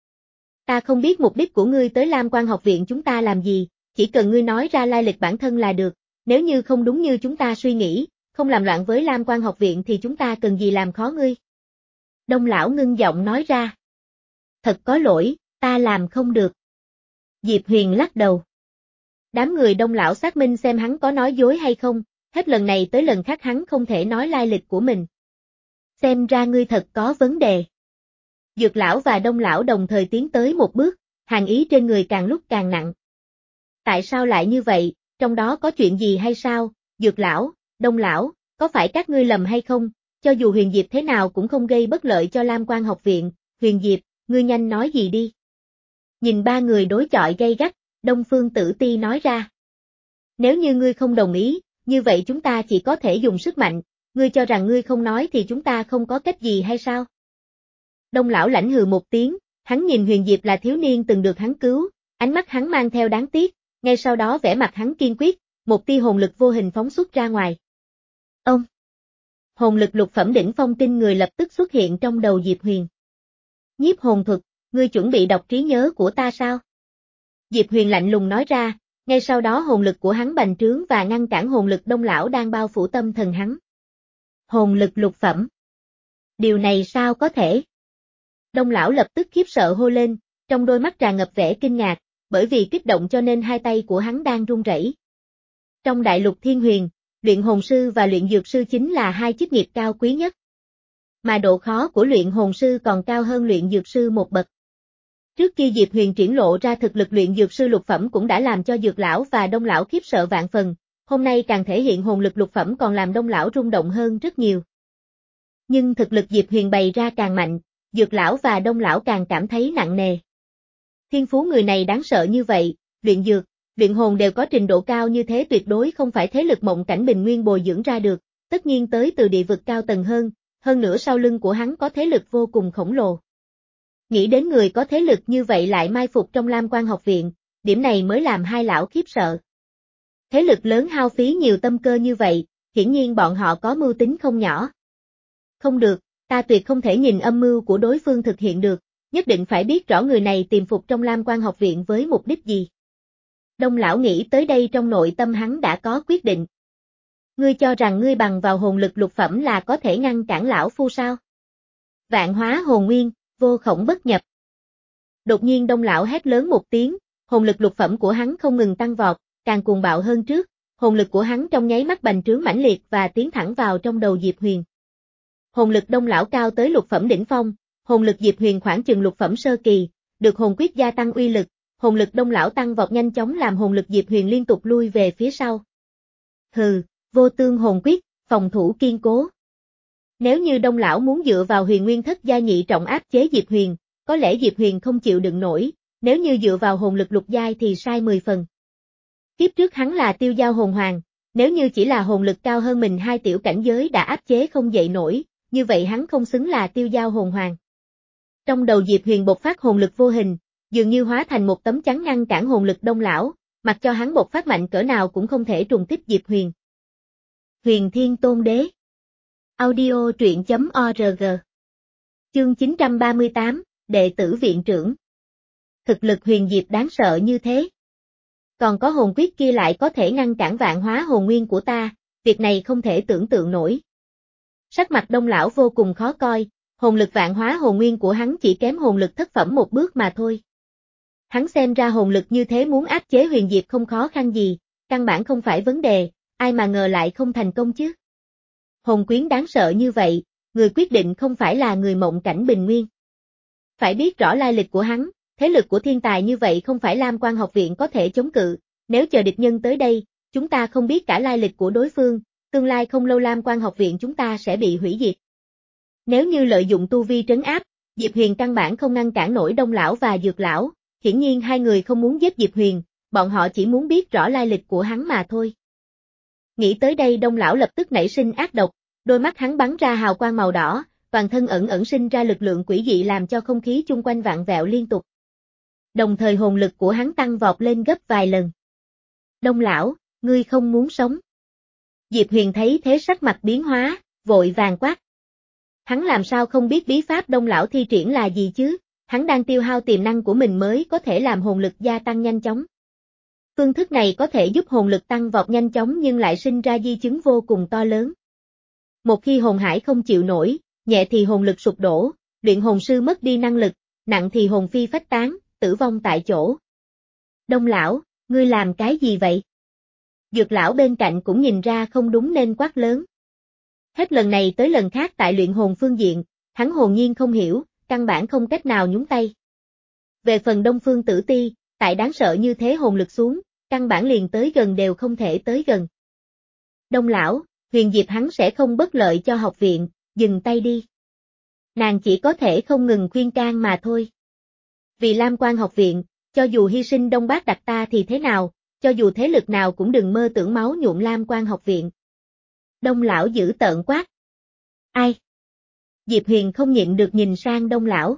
Ta không biết mục đích của ngươi tới Lam Quan học viện chúng ta làm gì, chỉ cần ngươi nói ra lai lịch bản thân là được, nếu như không đúng như chúng ta suy nghĩ, không làm loạn với Lam Quan học viện thì chúng ta cần gì làm khó ngươi. Đông Lão ngưng giọng nói ra. Thật có lỗi, ta làm không được. Diệp Huyền lắc đầu. Đám người Đông Lão xác minh xem hắn có nói dối hay không, hết lần này tới lần khác hắn không thể nói lai lịch của mình. Xem ra ngươi thật có vấn đề. Dược Lão và Đông Lão đồng thời tiến tới một bước, hàn ý trên người càng lúc càng nặng. Tại sao lại như vậy, trong đó có chuyện gì hay sao, Dược Lão, Đông Lão, có phải các ngươi lầm hay không, cho dù Huyền Diệp thế nào cũng không gây bất lợi cho Lam Quan học viện, Huyền Diệp, ngươi nhanh nói gì đi. Nhìn ba người đối chọi gay gắt, Đông Phương Tử Ti nói ra. Nếu như ngươi không đồng ý, như vậy chúng ta chỉ có thể dùng sức mạnh, ngươi cho rằng ngươi không nói thì chúng ta không có cách gì hay sao? Đông Lão lãnh hừ một tiếng, hắn nhìn Huyền Diệp là thiếu niên từng được hắn cứu, ánh mắt hắn mang theo đáng tiếc, ngay sau đó vẻ mặt hắn kiên quyết, một tia hồn lực vô hình phóng xuất ra ngoài. Ông! Hồn lực lục phẩm đỉnh phong tinh người lập tức xuất hiện trong đầu Diệp Huyền. Nhiếp hồn thuật, ngươi chuẩn bị đọc trí nhớ của ta sao? Diệp Huyền lạnh lùng nói ra, ngay sau đó hồn lực của hắn bành trướng và ngăn cản hồn lực Đông Lão đang bao phủ tâm thần hắn. Hồn lực lục phẩm. Điều này sao có thể? Đông Lão lập tức khiếp sợ hô lên, trong đôi mắt tràn ngập vẻ kinh ngạc, bởi vì kích động cho nên hai tay của hắn đang run rẩy. Trong đại lục thiên huyền, luyện hồn sư và luyện dược sư chính là hai chức nghiệp cao quý nhất. Mà độ khó của luyện hồn sư còn cao hơn luyện dược sư một bậc. Trước khi Diệp Huyền triển lộ ra thực lực luyện dược sư lục phẩm cũng đã làm cho Dược Lão và Đông Lão khiếp sợ vạn phần, hôm nay càng thể hiện hồn lực lục phẩm còn làm Đông Lão rung động hơn rất nhiều. Nhưng thực lực Diệp Huyền bày ra càng mạnh, Dược Lão và Đông Lão càng cảm thấy nặng nề. Thiên phú người này đáng sợ như vậy, luyện dược, luyện hồn đều có trình độ cao như thế tuyệt đối không phải thế lực mộng cảnh bình nguyên bồi dưỡng ra được, tất nhiên tới từ địa vực cao tầng hơn, hơn nữa sau lưng của hắn có thế lực vô cùng khổng lồ. Nghĩ đến người có thế lực như vậy lại mai phục trong Lam Quan học viện, điểm này mới làm hai lão khiếp sợ. Thế lực lớn hao phí nhiều tâm cơ như vậy, hiển nhiên bọn họ có mưu tính không nhỏ. Không được, ta tuyệt không thể nhìn âm mưu của đối phương thực hiện được, nhất định phải biết rõ người này tìm phục trong Lam Quan học viện với mục đích gì. Đông Lão nghĩ tới đây trong nội tâm hắn đã có quyết định. Ngươi cho rằng ngươi bằng vào hồn lực lục phẩm là có thể ngăn cản lão phu sao? Vạn hóa hồn nguyên, vô khổng bất nhập. Đột nhiên Đông Lão hét lớn một tiếng, hồn lực lục phẩm của hắn không ngừng tăng vọt, càng cuồng bạo hơn trước, hồn lực của hắn trong nháy mắt bành trướng mãnh liệt và tiến thẳng vào trong đầu Diệp Huyền. Hồn lực Đông Lão cao tới lục phẩm đỉnh phong, hồn lực Diệp Huyền khoảng chừng lục phẩm sơ kỳ, được hồn quyết gia tăng uy lực, hồn lực Đông Lão tăng vọt nhanh chóng làm hồn lực Diệp Huyền liên tục lui về phía sau. Hừ, vô tương hồn quyết, phòng thủ kiên cố. Nếu như Đông Lão muốn dựa vào huyền nguyên thất gia nhị trọng áp chế Diệp Huyền, có lẽ Diệp Huyền không chịu đựng nổi, nếu như dựa vào hồn lực lục giai thì sai mười phần. Kiếp trước hắn là tiêu giao hồn hoàng, nếu như chỉ là hồn lực cao hơn mình hai tiểu cảnh giới đã áp chế không dậy nổi, như vậy hắn không xứng là tiêu giao hồn hoàng. Trong đầu Diệp Huyền bộc phát hồn lực vô hình, dường như hóa thành một tấm chắn ngăn cản hồn lực Đông Lão, mặc cho hắn bộc phát mạnh cỡ nào cũng không thể trùng kích Diệp Huyền. Huyền Thiên Tôn Đế. Audio truyện chấm org. Chương chín trăm ba mươi tám, Đệ tử viện trưởng. Thực lực Huyền Diệp đáng sợ như thế. Còn có hồn quyết kia lại có thể ngăn cản vạn hóa hồn nguyên của ta, việc này không thể tưởng tượng nổi. Sắc mặt Đông Lão vô cùng khó coi, hồn lực vạn hóa hồn nguyên của hắn chỉ kém hồn lực thất phẩm một bước mà thôi. Hắn xem ra hồn lực như thế muốn áp chế Huyền Diệp không khó khăn gì, căn bản không phải vấn đề, ai mà ngờ lại không thành công chứ. Hồn quyến đáng sợ như vậy, người quyết định không phải là người mộng cảnh bình nguyên. Phải biết rõ lai lịch của hắn, thế lực của thiên tài như vậy không phải Lam Quan học viện có thể chống cự, nếu chờ địch nhân tới đây, chúng ta không biết cả lai lịch của đối phương, tương lai không lâu Lam Quan học viện chúng ta sẽ bị hủy diệt. Nếu như lợi dụng tu vi trấn áp, Diệp Huyền căn bản không ngăn cản nổi Đông Lão và Dược Lão, hiển nhiên hai người không muốn giết Diệp Huyền, bọn họ chỉ muốn biết rõ lai lịch của hắn mà thôi. Nghĩ tới đây Đông lão lập tức nảy sinh ác độc, đôi mắt hắn bắn ra hào quang màu đỏ, toàn thân ẩn ẩn sinh ra lực lượng quỷ dị làm cho không khí chung quanh vạn vẹo liên tục. Đồng thời hồn lực của hắn tăng vọt lên gấp vài lần. Đông lão, ngươi không muốn sống. Diệp Huyền thấy thế sắc mặt biến hóa, vội vàng quát. Hắn làm sao không biết bí pháp Đông lão thi triển là gì chứ, hắn đang tiêu hao tiềm năng của mình mới có thể làm hồn lực gia tăng nhanh chóng. Phương thức này có thể giúp hồn lực tăng vọt nhanh chóng nhưng lại sinh ra di chứng vô cùng to lớn. Một khi hồn hải không chịu nổi, nhẹ thì hồn lực sụp đổ, luyện hồn sư mất đi năng lực, nặng thì hồn phi phách tán, tử vong tại chỗ. Đông lão, ngươi làm cái gì vậy? Dược lão bên cạnh cũng nhìn ra không đúng nên quát lớn. Hết lần này tới lần khác tại luyện hồn phương diện, hắn hồn nhiên không hiểu, căn bản không cách nào nhúng tay. Về phần Đông Phương Tử Ti, tại đáng sợ như thế hồn lực xuống, căn bản liền tới gần đều không thể tới gần. Đông lão, Huyền Diệp hắn sẽ không bất lợi cho học viện, dừng tay đi. Nàng chỉ có thể không ngừng khuyên can mà thôi. Vì Lam Quan học viện, cho dù hy sinh Đông Bác Đặc ta thì thế nào, cho dù thế lực nào cũng đừng mơ tưởng máu nhuộm Lam Quan học viện. Đông lão giữ tợn quát. Ai? Diệp Huyền không nhịn được nhìn sang Đông lão.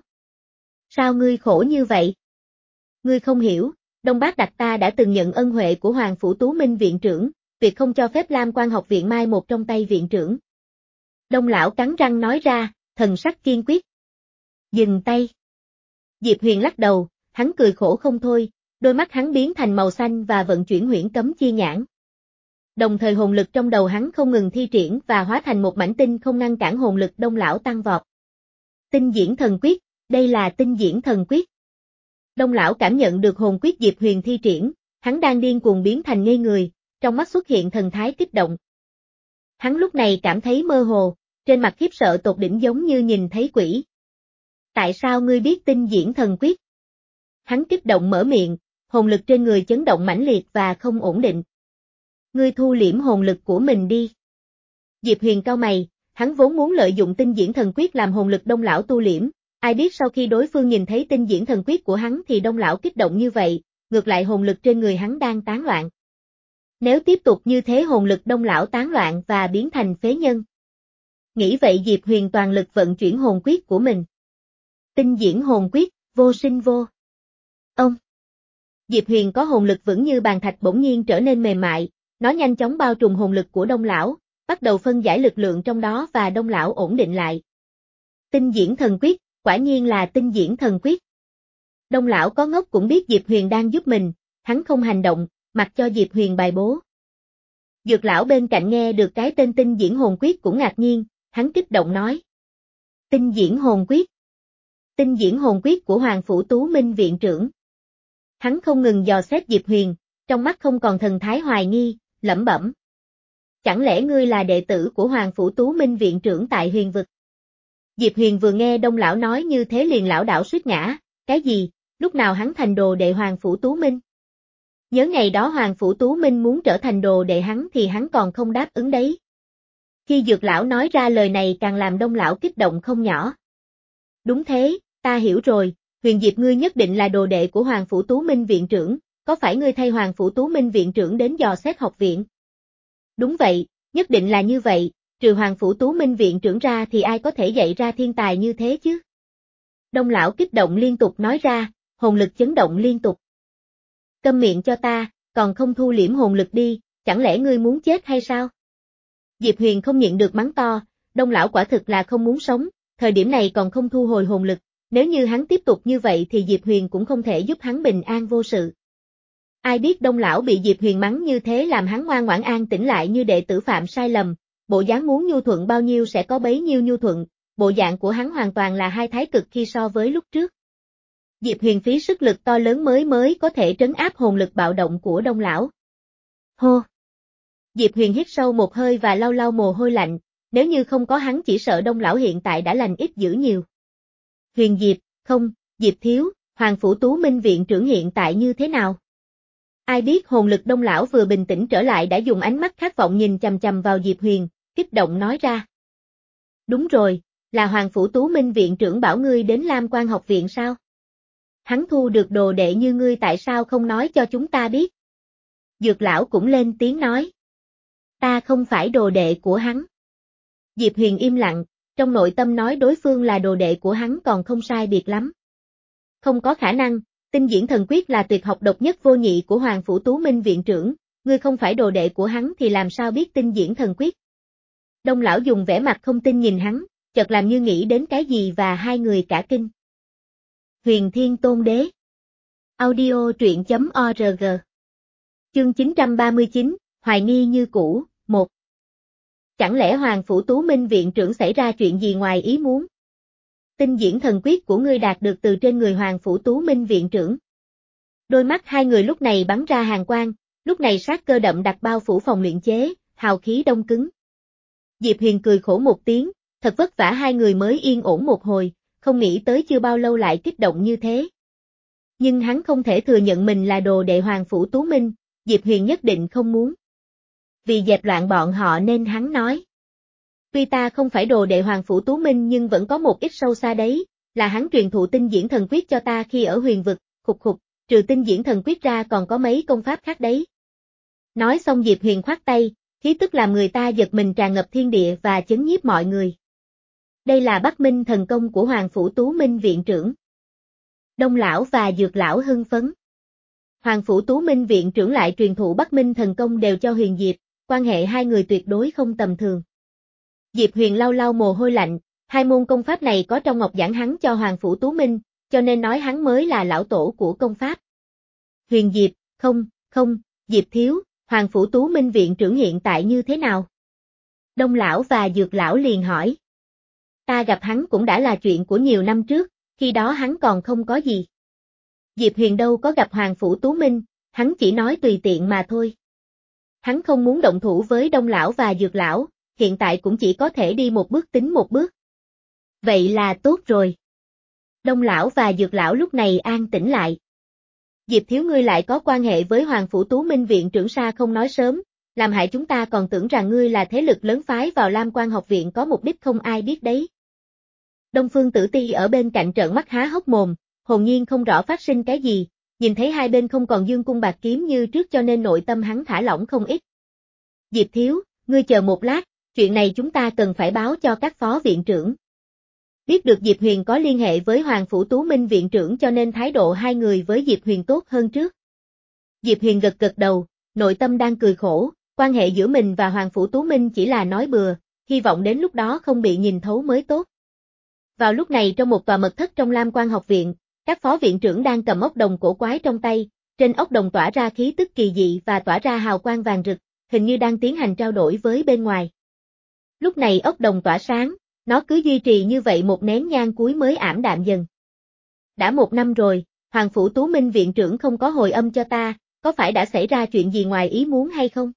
Sao ngươi khổ như vậy? Ngươi không hiểu, Đông Bác Đặc ta đã từng nhận ân huệ của Hoàng Phủ Tú Minh viện trưởng, việc không cho phép Lam Quan học viện mai một trong tay viện trưởng. Đông lão cắn răng nói ra, thần sắc kiên quyết. Dừng tay. Diệp Huyền lắc đầu, hắn cười khổ không thôi, đôi mắt hắn biến thành màu xanh và vận chuyển huyễn cấm chi nhãn. Đồng thời hồn lực trong đầu hắn không ngừng thi triển và hóa thành một mảnh tinh không ngăn cản hồn lực Đông lão tăng vọt. Tinh diễn thần quyết, đây là tinh diễn thần quyết. Đông lão cảm nhận được hồn quyết Diệp Huyền thi triển, hắn đang điên cuồng biến thành ngây người, trong mắt xuất hiện thần thái kích động. Hắn lúc này cảm thấy mơ hồ, trên mặt khiếp sợ tột đỉnh giống như nhìn thấy quỷ. Tại sao ngươi biết tinh diễn thần quyết? Hắn kích động mở miệng, hồn lực trên người chấn động mãnh liệt và không ổn định. Ngươi thu liễm hồn lực của mình đi. Diệp Huyền cau mày, hắn vốn muốn lợi dụng tinh diễn thần quyết làm hồn lực Đông lão tu liễm, ai biết sau khi đối phương nhìn thấy tinh diễn thần quyết của hắn thì Đông lão kích động như vậy, ngược lại hồn lực trên người hắn đang tán loạn. Nếu tiếp tục như thế hồn lực Đông lão tán loạn và biến thành phế nhân. Nghĩ vậy Diệp Huyền toàn lực vận chuyển hồn quyết của mình. Tinh diễn hồn quyết, vô sinh vô. Ông. Diệp Huyền có hồn lực vững như bàn thạch bỗng nhiên trở nên mềm mại, nó nhanh chóng bao trùm hồn lực của Đông lão, bắt đầu phân giải lực lượng trong đó và Đông lão ổn định lại. Tinh diễn thần quyết, quả nhiên là tinh diễn thần quyết. Đông lão có ngốc cũng biết Diệp Huyền đang giúp mình, hắn không hành động, mặc cho Diệp Huyền bài bố. Dược lão bên cạnh nghe được cái tên tinh diễn hồn quyết cũng ngạc nhiên, hắn kích động nói. Tinh diễn hồn quyết. Tinh diễn hồn quyết của Hoàng Phủ Tú Minh viện trưởng. Hắn không ngừng dò xét Diệp Huyền, trong mắt không còn thần thái hoài nghi, lẩm bẩm. Chẳng lẽ ngươi là đệ tử của Hoàng Phủ Tú Minh viện trưởng tại huyền vực? Diệp Huyền vừa nghe Đông lão nói như thế liền lảo đảo suýt ngã, cái gì, lúc nào hắn thành đồ đệ Hoàng Phủ Tú Minh? Nhớ ngày đó Hoàng Phủ Tú Minh muốn trở thành đồ đệ hắn thì hắn còn không đáp ứng đấy. Khi Dược lão nói ra lời này càng làm Đông lão kích động không nhỏ. Đúng thế, ta hiểu rồi, Huyền Diệp ngươi nhất định là đồ đệ của Hoàng Phủ Tú Minh viện trưởng, có phải ngươi thay Hoàng Phủ Tú Minh viện trưởng đến dò xét học viện? Đúng vậy, nhất định là như vậy, trừ Hoàng Phủ Tú Minh viện trưởng ra thì ai có thể dạy ra thiên tài như thế chứ? Đông lão kích động liên tục nói ra, hồn lực chấn động liên tục. Câm miệng cho ta, còn không thu liễm hồn lực đi, chẳng lẽ ngươi muốn chết hay sao? Diệp Huyền không nhịn được mắng to, Đông lão quả thực là không muốn sống, thời điểm này còn không thu hồi hồn lực, nếu như hắn tiếp tục như vậy thì Diệp Huyền cũng không thể giúp hắn bình an vô sự. Ai biết Đông lão bị Diệp Huyền mắng như thế làm hắn ngoan ngoãn an tĩnh lại như đệ tử phạm sai lầm, bộ dáng muốn nhu thuận bao nhiêu sẽ có bấy nhiêu nhu thuận, bộ dạng của hắn hoàn toàn là hai thái cực khi so với lúc trước. Diệp Huyền phí sức lực to lớn mới mới có thể trấn áp hồn lực bạo động của Đông lão. Hô! Diệp Huyền hít sâu một hơi và lau lau mồ hôi lạnh, nếu như không có hắn chỉ sợ Đông lão hiện tại đã lành ít dữ nhiều. Huyền Diệp, không, Diệp thiếu, Hoàng Phủ Tú Minh viện trưởng hiện tại như thế nào? Ai biết hồn lực Đông lão vừa bình tĩnh trở lại đã dùng ánh mắt khát vọng nhìn chằm chằm vào Diệp Huyền, kích động nói ra. Đúng rồi, là Hoàng Phủ Tú Minh viện trưởng bảo ngươi đến Lam Quan học viện sao? Hắn thu được đồ đệ như ngươi tại sao không nói cho chúng ta biết? Dược lão cũng lên tiếng nói. Ta không phải đồ đệ của hắn. Diệp Huyền im lặng, trong nội tâm nói đối phương là đồ đệ của hắn còn không sai biệt lắm. Không có khả năng, tinh diễn thần quyết là tuyệt học độc nhất vô nhị của Hoàng Phủ Tú Minh viện trưởng, ngươi không phải đồ đệ của hắn thì làm sao biết tinh diễn thần quyết? Đông lão dùng vẻ mặt không tin nhìn hắn, chợt làm như nghĩ đến cái gì và hai người cả kinh. Huyền Thiên Tôn Đế. Audio truyện chấm org. Chương chín trăm ba mươi chín, Hoài nghi như cũ, một. Chẳng lẽ Hoàng Phủ Tú Minh viện trưởng xảy ra chuyện gì ngoài ý muốn? Tinh diễn thần quyết của ngươi đạt được từ trên người Hoàng Phủ Tú Minh viện trưởng. Đôi mắt hai người lúc này bắn ra hàn quang, lúc này sát cơ đậm đặc bao phủ phòng luyện chế, hào khí đông cứng. Diệp Huyền cười khổ một tiếng, thật vất vả hai người mới yên ổn một hồi, không nghĩ tới chưa bao lâu lại kích động như thế. Nhưng hắn không thể thừa nhận mình là đồ đệ Hoàng Phủ Tú Minh, Diệp Huyền nhất định không muốn. Vì dẹp loạn bọn họ nên hắn nói. Tuy ta không phải đồ đệ Hoàng Phủ Tú Minh nhưng vẫn có một ít sâu xa đấy, là hắn truyền thụ tinh diễn thần quyết cho ta khi ở huyền vực, khục khục, trừ tinh diễn thần quyết ra còn có mấy công pháp khác đấy. Nói xong Diệp Huyền khoát tay, khí tức làm người ta giật mình tràn ngập thiên địa và chấn nhiếp mọi người. Đây là Bắc Minh thần công của Hoàng Phủ Tú Minh viện trưởng. Đông lão và Dược lão hưng phấn. Hoàng Phủ Tú Minh viện trưởng lại truyền thụ Bắc Minh thần công đều cho Huyền Diệp, quan hệ hai người tuyệt đối không tầm thường. Diệp Huyền lau lau mồ hôi lạnh, hai môn công pháp này có trong ngọc giảng hắn cho Hoàng Phủ Tú Minh, cho nên nói hắn mới là lão tổ của công pháp. Huyền Diệp, không, không, Diệp thiếu, Hoàng Phủ Tú Minh viện trưởng hiện tại như thế nào? Đông lão và Dược lão liền hỏi. Ta gặp hắn cũng đã là chuyện của nhiều năm trước, khi đó hắn còn không có gì. Diệp Huyền đâu có gặp Hoàng Phủ Tú Minh, hắn chỉ nói tùy tiện mà thôi. Hắn không muốn động thủ với Đông lão và Dược lão, hiện tại cũng chỉ có thể đi một bước tính một bước. Vậy là tốt rồi. Đông lão và Dược lão lúc này an tĩnh lại. Diệp thiếu ngươi lại có quan hệ với Hoàng Phủ Tú Minh viện trưởng sao không nói sớm, làm hại chúng ta còn tưởng rằng ngươi là thế lực lớn phái vào Lam Quan học viện có mục đích không ai biết đấy. Đông Phương Tử Ti ở bên cạnh trợn mắt há hốc mồm, hồn nhiên không rõ phát sinh cái gì, nhìn thấy hai bên không còn dương cung bạc kiếm như trước cho nên nội tâm hắn thả lỏng không ít. Diệp thiếu, ngươi chờ một lát, chuyện này chúng ta cần phải báo cho các phó viện trưởng. Biết được Diệp Huyền có liên hệ với Hoàng Phủ Tú Minh viện trưởng cho nên thái độ hai người với Diệp Huyền tốt hơn trước. Diệp Huyền gật gật đầu, nội tâm đang cười khổ, quan hệ giữa mình và Hoàng Phủ Tú Minh chỉ là nói bừa, hy vọng đến lúc đó không bị nhìn thấu mới tốt. Vào lúc này trong một tòa mật thất trong Lam Quan học viện, các phó viện trưởng đang cầm ốc đồng cổ quái trong tay, trên ốc đồng tỏa ra khí tức kỳ dị và tỏa ra hào quang vàng rực, hình như đang tiến hành trao đổi với bên ngoài. Lúc này ốc đồng tỏa sáng, nó cứ duy trì như vậy một nén nhang cuối mới ảm đạm dần. Đã một năm rồi, Hoàng Phủ Tú Minh viện trưởng không có hồi âm cho ta, có phải đã xảy ra chuyện gì ngoài ý muốn hay không?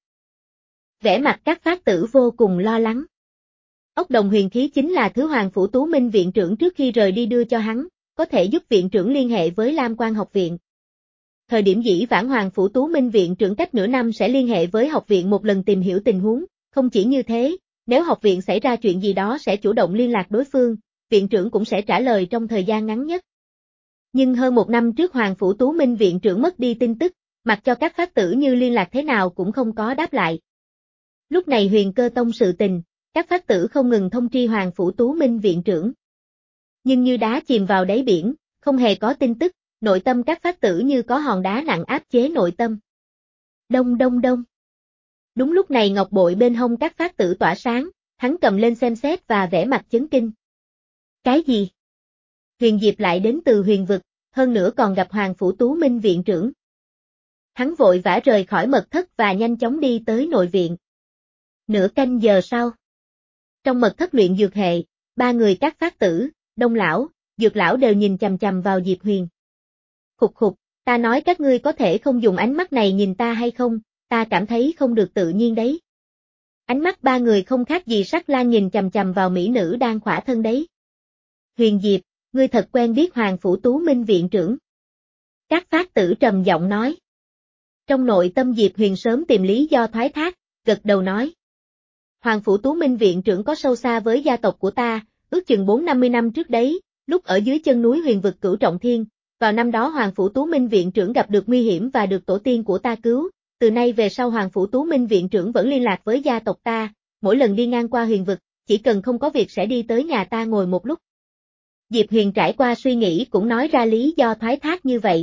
Vẻ mặt các phát tử vô cùng lo lắng. Ốc đồng huyền khí chính là thứ Hoàng Phủ Tú Minh viện trưởng trước khi rời đi đưa cho hắn, có thể giúp viện trưởng liên hệ với Lam Quan học viện. Thời điểm dĩ vãng Hoàng Phủ Tú Minh viện trưởng cách nửa năm sẽ liên hệ với học viện một lần tìm hiểu tình huống, không chỉ như thế, nếu học viện xảy ra chuyện gì đó sẽ chủ động liên lạc đối phương, viện trưởng cũng sẽ trả lời trong thời gian ngắn nhất. Nhưng hơn một năm trước Hoàng Phủ Tú Minh viện trưởng mất đi tin tức, mặc cho các phát tử như liên lạc thế nào cũng không có đáp lại. Lúc này Huyền Cơ Tông sự tình, các phát tử không ngừng thông tri Hoàng Phủ Tú Minh viện trưởng. Nhưng như đá chìm vào đáy biển, không hề có tin tức, nội tâm các phát tử như có hòn đá nặng áp chế nội tâm. Đông đông đông. Đúng lúc này ngọc bội bên hông các phát tử tỏa sáng, hắn cầm lên xem xét và vẻ mặt chấn kinh. Cái gì? Huyền Diệp lại đến từ huyền vực, hơn nữa còn gặp Hoàng Phủ Tú Minh viện trưởng. Hắn vội vã rời khỏi mật thất và nhanh chóng đi tới nội viện. Nửa canh giờ sau. Trong mật thất luyện dược hệ, ba người các phát tử, Đông lão, Dược lão đều nhìn chằm chằm vào Diệp Huyền. Khục khục, ta nói các ngươi có thể không dùng ánh mắt này nhìn ta hay không, ta cảm thấy không được tự nhiên đấy. Ánh mắt ba người không khác gì sắc lang nhìn chằm chằm vào mỹ nữ đang khỏa thân đấy. Huyền Diệp, ngươi thật quen biết Hoàng Phủ Tú Minh viện trưởng. Các phát tử trầm giọng nói. Trong nội tâm Diệp Huyền sớm tìm lý do thoái thác, gật đầu nói. Hoàng Phủ Tú Minh viện trưởng có sâu xa với gia tộc của ta, ước chừng bốn năm mươi năm trước đấy, lúc ở dưới chân núi huyền vực Cửu Trọng Thiên, Vào năm đó Hoàng Phủ Tú Minh viện trưởng gặp được nguy hiểm và được tổ tiên của ta cứu, từ nay về sau Hoàng Phủ Tú Minh viện trưởng vẫn liên lạc với gia tộc ta, mỗi lần đi ngang qua huyền vực, chỉ cần không có việc sẽ đi tới nhà ta ngồi một lúc. Diệp Huyền trải qua suy nghĩ cũng nói ra lý do thoái thác như vậy.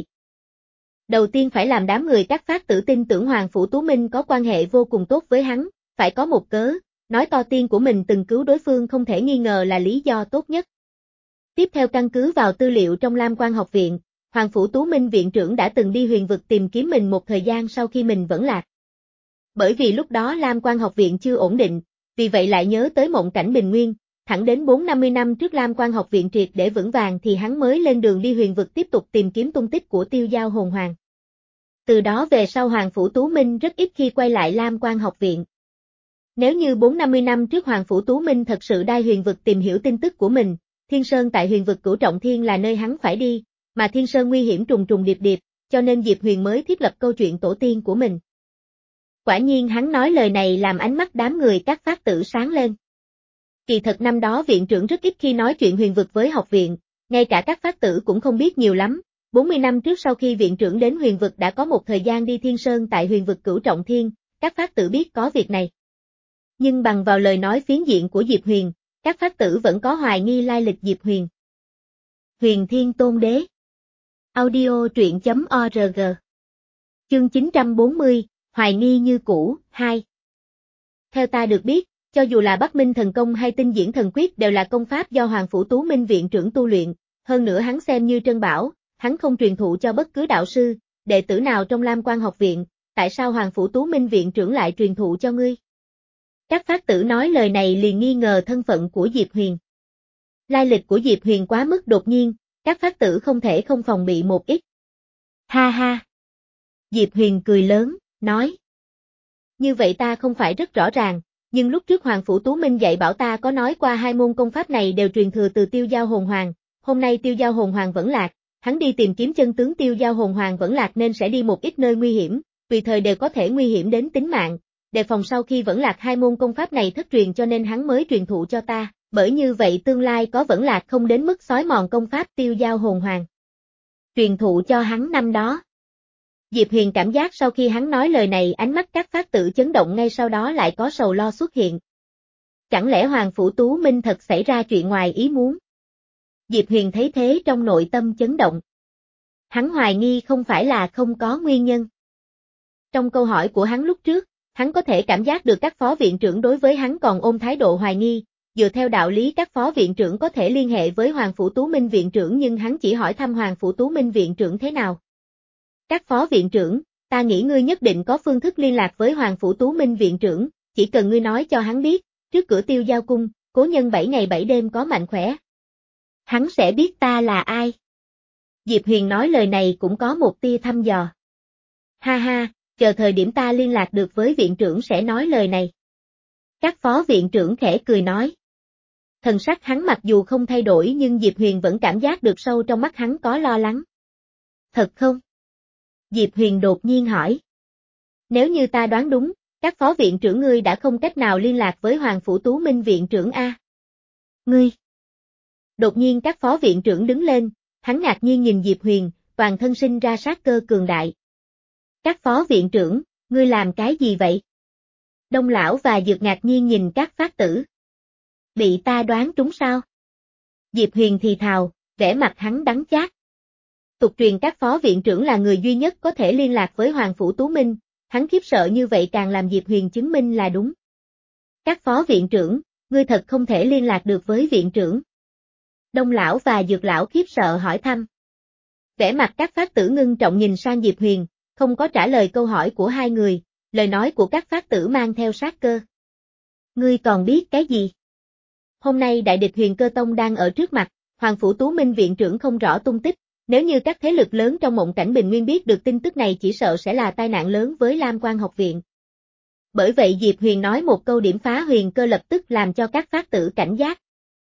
Đầu tiên phải làm đám người các phát tử tin tưởng Hoàng Phủ Tú Minh có quan hệ vô cùng tốt với hắn, phải có một cớ, nói to tiên của mình từng cứu đối phương không thể nghi ngờ là lý do tốt nhất. Tiếp theo căn cứ vào tư liệu trong Lam Quan học viện, Hoàng Phủ Tú Minh viện trưởng đã từng đi huyền vực tìm kiếm mình một thời gian sau khi mình vẫn lạc. Bởi vì lúc đó Lam Quan học viện chưa ổn định, vì vậy lại nhớ tới mộng cảnh bình nguyên, thẳng đến bốn năm mươi năm trước Lam Quan học viện triệt để vững vàng thì hắn mới lên đường đi huyền vực tiếp tục tìm kiếm tung tích của Tiêu Giao Hồn Hoàng. Từ đó về sau Hoàng Phủ Tú Minh rất ít khi quay lại Lam Quan học viện. Nếu như bốn năm mươi năm trước Hoàng Phủ Tú Minh thật sự đai huyền vực tìm hiểu tin tức của mình, Thiên Sơn tại huyền vực Cửu Trọng Thiên là nơi hắn phải đi, mà Thiên Sơn nguy hiểm trùng trùng điệp điệp, cho nên Diệp Huyền mới thiết lập câu chuyện tổ tiên của mình. Quả nhiên hắn nói lời này làm ánh mắt đám người các phát tử sáng lên. Kỳ thật năm đó viện trưởng rất ít khi nói chuyện huyền vực với học viện, ngay cả các phát tử cũng không biết nhiều lắm. bốn mươi năm trước sau khi viện trưởng đến huyền vực đã có một thời gian đi Thiên Sơn tại huyền vực Cửu Trọng Thiên, các phát tử biết có việc này. Nhưng bằng vào lời nói phiến diện của Diệp Huyền, các phát tử vẫn có hoài nghi lai lịch Diệp Huyền. Huyền Thiên Tôn Đế. Audio truyện chấm org. Chương chín trăm bốn mươi, Hoài nghi như cũ, hai. Theo ta được biết, cho dù là Bắc Minh thần công hay Tinh Diễn thần quyết đều là công pháp do Hoàng Phủ Tú Minh viện trưởng tu luyện, hơn nữa hắn xem như trân bảo, hắn không truyền thụ cho bất cứ đạo sư, đệ tử nào trong Lam Quan học viện, tại sao Hoàng Phủ Tú Minh viện trưởng lại truyền thụ cho ngươi? Các phát tử nói lời này liền nghi ngờ thân phận của Diệp Huyền. Lai lịch của Diệp Huyền quá mức đột nhiên, các phát tử không thể không phòng bị một ít. Ha ha! Diệp Huyền cười lớn, nói. Như vậy ta không phải rất rõ ràng, nhưng lúc trước Hoàng Phủ Tú Minh dạy bảo ta có nói qua hai môn công pháp này đều truyền thừa từ Tiêu Giao Hồn Hoàng, hôm nay Tiêu Giao Hồn Hoàng vẫn lạc, hắn đi tìm kiếm chân tướng Tiêu Giao Hồn Hoàng vẫn lạc nên sẽ đi một ít nơi nguy hiểm, tùy thời đều có thể nguy hiểm đến tính mạng, đề phòng sau khi vẫn lạc hai môn công pháp này thất truyền cho nên hắn mới truyền thụ cho ta, bởi như vậy tương lai có vẫn lạc không đến mức xói mòn công pháp Tiêu Giao Hồn Hoàng. Truyền thụ cho hắn năm đó. Diệp Huyền cảm giác sau khi hắn nói lời này ánh mắt các phát tử chấn động ngay sau đó lại có sầu lo xuất hiện. Chẳng lẽ Hoàng Phủ Tú Minh thật xảy ra chuyện ngoài ý muốn? Diệp Huyền thấy thế trong nội tâm chấn động. Hắn hoài nghi không phải là không có nguyên nhân. Trong câu hỏi của hắn lúc trước, hắn có thể cảm giác được các phó viện trưởng đối với hắn còn ôm thái độ hoài nghi, dựa theo đạo lý các phó viện trưởng có thể liên hệ với Hoàng Phủ Tú Minh viện trưởng nhưng hắn chỉ hỏi thăm Hoàng Phủ Tú Minh viện trưởng thế nào. Các phó viện trưởng, ta nghĩ ngươi nhất định có phương thức liên lạc với Hoàng Phủ Tú Minh viện trưởng, chỉ cần ngươi nói cho hắn biết, trước cửa Tiêu Giao cung, cố nhân bảy ngày bảy đêm có mạnh khỏe. Hắn sẽ biết ta là ai. Diệp Huyền nói lời này cũng có một tia thăm dò. Ha ha, chờ thời điểm ta liên lạc được với viện trưởng sẽ nói lời này. Các phó viện trưởng khẽ cười nói. Thần sắc hắn mặc dù không thay đổi nhưng Diệp Huyền vẫn cảm giác được sâu trong mắt hắn có lo lắng. Thật không? Diệp Huyền đột nhiên hỏi. Nếu như ta đoán đúng, các phó viện trưởng ngươi đã không cách nào liên lạc với Hoàng Phủ Tú Minh viện trưởng A. Ngươi. Đột nhiên các phó viện trưởng đứng lên, hắn ngạc nhiên nhìn Diệp Huyền, toàn thân sinh ra sát cơ cường đại. Các phó viện trưởng, ngươi làm cái gì vậy? Đông lão và Dược ngạc nhiên nhìn các phát tử. Bị ta đoán trúng sao? Diệp Huyền thì thào, vẻ mặt hắn đắng chát. Tục truyền các phó viện trưởng là người duy nhất có thể liên lạc với Hoàng Phủ Tú Minh, hắn khiếp sợ như vậy càng làm Diệp Huyền chứng minh là đúng. Các phó viện trưởng, ngươi thật không thể liên lạc được với viện trưởng. Đông lão và Dược lão khiếp sợ hỏi thăm. Vẻ mặt các phát tử ngưng trọng nhìn sang Diệp Huyền, không có trả lời câu hỏi của hai người, lời nói của các phát tử mang theo sát cơ. Ngươi còn biết cái gì? Hôm nay đại địch Huyền Cơ Tông đang ở trước mặt, Hoàng Phủ Tú Minh viện trưởng không rõ tung tích, nếu như các thế lực lớn trong mộng cảnh bình nguyên biết được tin tức này chỉ sợ sẽ là tai nạn lớn với Lam Quan học viện. Bởi vậy Diệp Huyền nói một câu điểm phá Huyền Cơ lập tức làm cho các phát tử cảnh giác.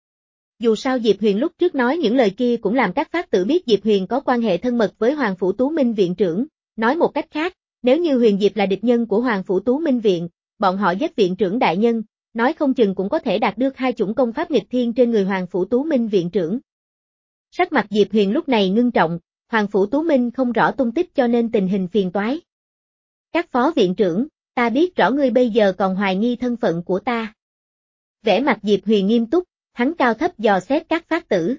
Dù sao Diệp Huyền lúc trước nói những lời kia cũng làm các phát tử biết Diệp Huyền có quan hệ thân mật với Hoàng Phủ Tú Minh viện trưởng, nói một cách khác, nếu như Huyền Diệp là địch nhân của Hoàng Phủ Tú Minh viện, bọn họ giết viện trưởng đại nhân, nói không chừng cũng có thể đạt được hai chủng công pháp nghịch thiên trên người Hoàng Phủ Tú Minh viện trưởng. Sắc mặt Diệp Huyền lúc này ngưng trọng, Hoàng Phủ Tú Minh không rõ tung tích cho nên tình hình phiền toái. Các phó viện trưởng, ta biết rõ ngươi bây giờ còn hoài nghi thân phận của ta. Vẻ mặt Diệp Huyền nghiêm túc, hắn cao thấp dò xét các phát tử.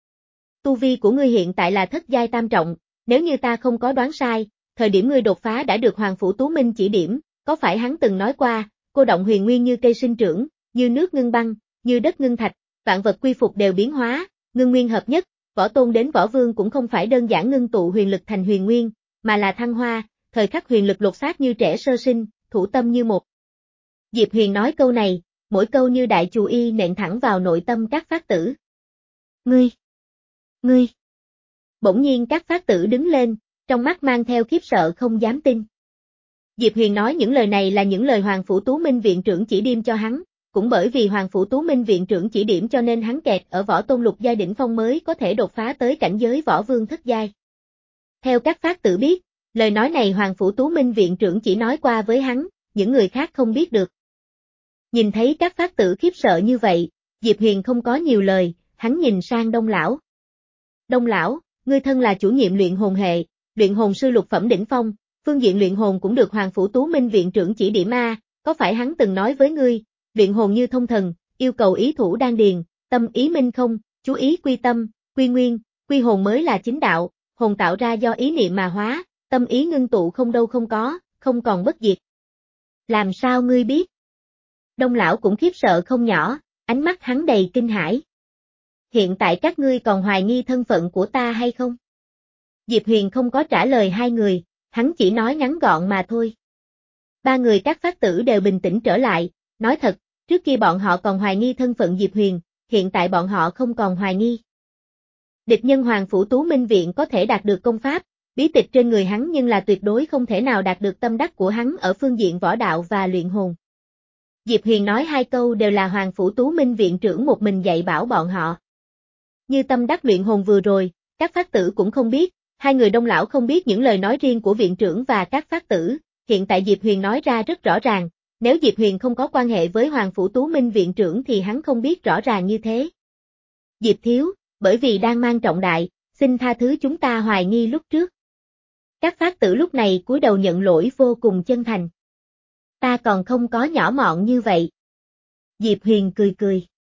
Tu vi của ngươi hiện tại là thất giai tam trọng, nếu như ta không có đoán sai, thời điểm ngươi đột phá đã được Hoàng Phủ Tú Minh chỉ điểm, có phải hắn từng nói qua, cô động huyền nguyên như cây sinh trưởng, như nước ngưng băng, như đất ngưng thạch, vạn vật quy phục đều biến hóa, ngưng nguyên hợp nhất, võ tôn đến võ vương cũng không phải đơn giản ngưng tụ huyền lực thành huyền nguyên, mà là thăng hoa, thời khắc huyền lực lột xác như trẻ sơ sinh, thủ tâm như một. Diệp Huyền nói câu này, mỗi câu như đại chù y nện thẳng vào nội tâm các phát tử. Ngươi! Ngươi! Bỗng nhiên các phát tử đứng lên, trong mắt mang theo khiếp sợ không dám tin. Diệp Huyền nói những lời này là những lời Hoàng Phủ Tú Minh viện trưởng chỉ điểm cho hắn, cũng bởi vì Hoàng Phủ Tú Minh viện trưởng chỉ điểm cho nên hắn kẹt ở võ tôn lục giai đỉnh phong mới có thể đột phá tới cảnh giới võ vương thất giai. Theo các phát tử biết, lời nói này Hoàng Phủ Tú Minh viện trưởng chỉ nói qua với hắn, những người khác không biết được. Nhìn thấy các phát tử khiếp sợ như vậy, Diệp Huyền không có nhiều lời, hắn nhìn sang Đông lão. Đông lão, ngươi thân là chủ nhiệm luyện hồn hệ, luyện hồn sư lục phẩm đỉnh phong, phương diện luyện hồn cũng được Hoàng Phủ Tú Minh viện trưởng chỉ điểm a, có phải hắn từng nói với ngươi, luyện hồn như thông thần, yêu cầu ý thủ đan điền, tâm ý minh không, chú ý quy tâm, quy nguyên, quy hồn mới là chính đạo, hồn tạo ra do ý niệm mà hóa, tâm ý ngưng tụ không đâu không có, không còn bất diệt. Làm sao ngươi biết? Đông lão cũng khiếp sợ không nhỏ, ánh mắt hắn đầy kinh hãi. Hiện tại các ngươi còn hoài nghi thân phận của ta hay không? Diệp Huyền không có trả lời hai người, hắn chỉ nói ngắn gọn mà thôi. Ba người các phát tử đều bình tĩnh trở lại, nói thật, trước kia bọn họ còn hoài nghi thân phận Diệp Huyền, hiện tại bọn họ không còn hoài nghi. Địch nhân Hoàng Phủ Tú Minh viện có thể đạt được công pháp, bí tịch trên người hắn nhưng là tuyệt đối không thể nào đạt được tâm đắc của hắn ở phương diện võ đạo và luyện hồn. Diệp Huyền nói hai câu đều là Hoàng Phủ Tú Minh viện trưởng một mình dạy bảo bọn họ. Như tâm đắc luyện hồn vừa rồi, các phát tử cũng không biết, hai người Đông lão không biết những lời nói riêng của viện trưởng và các phát tử, hiện tại Diệp Huyền nói ra rất rõ ràng, nếu Diệp Huyền không có quan hệ với Hoàng Phủ Tú Minh viện trưởng thì hắn không biết rõ ràng như thế. Diệp thiếu, bởi vì đang mang trọng đại, xin tha thứ chúng ta hoài nghi lúc trước. Các phát tử lúc này cúi đầu nhận lỗi vô cùng chân thành. Ta còn không có nhỏ mọn như vậy. Diệp Huyền cười cười.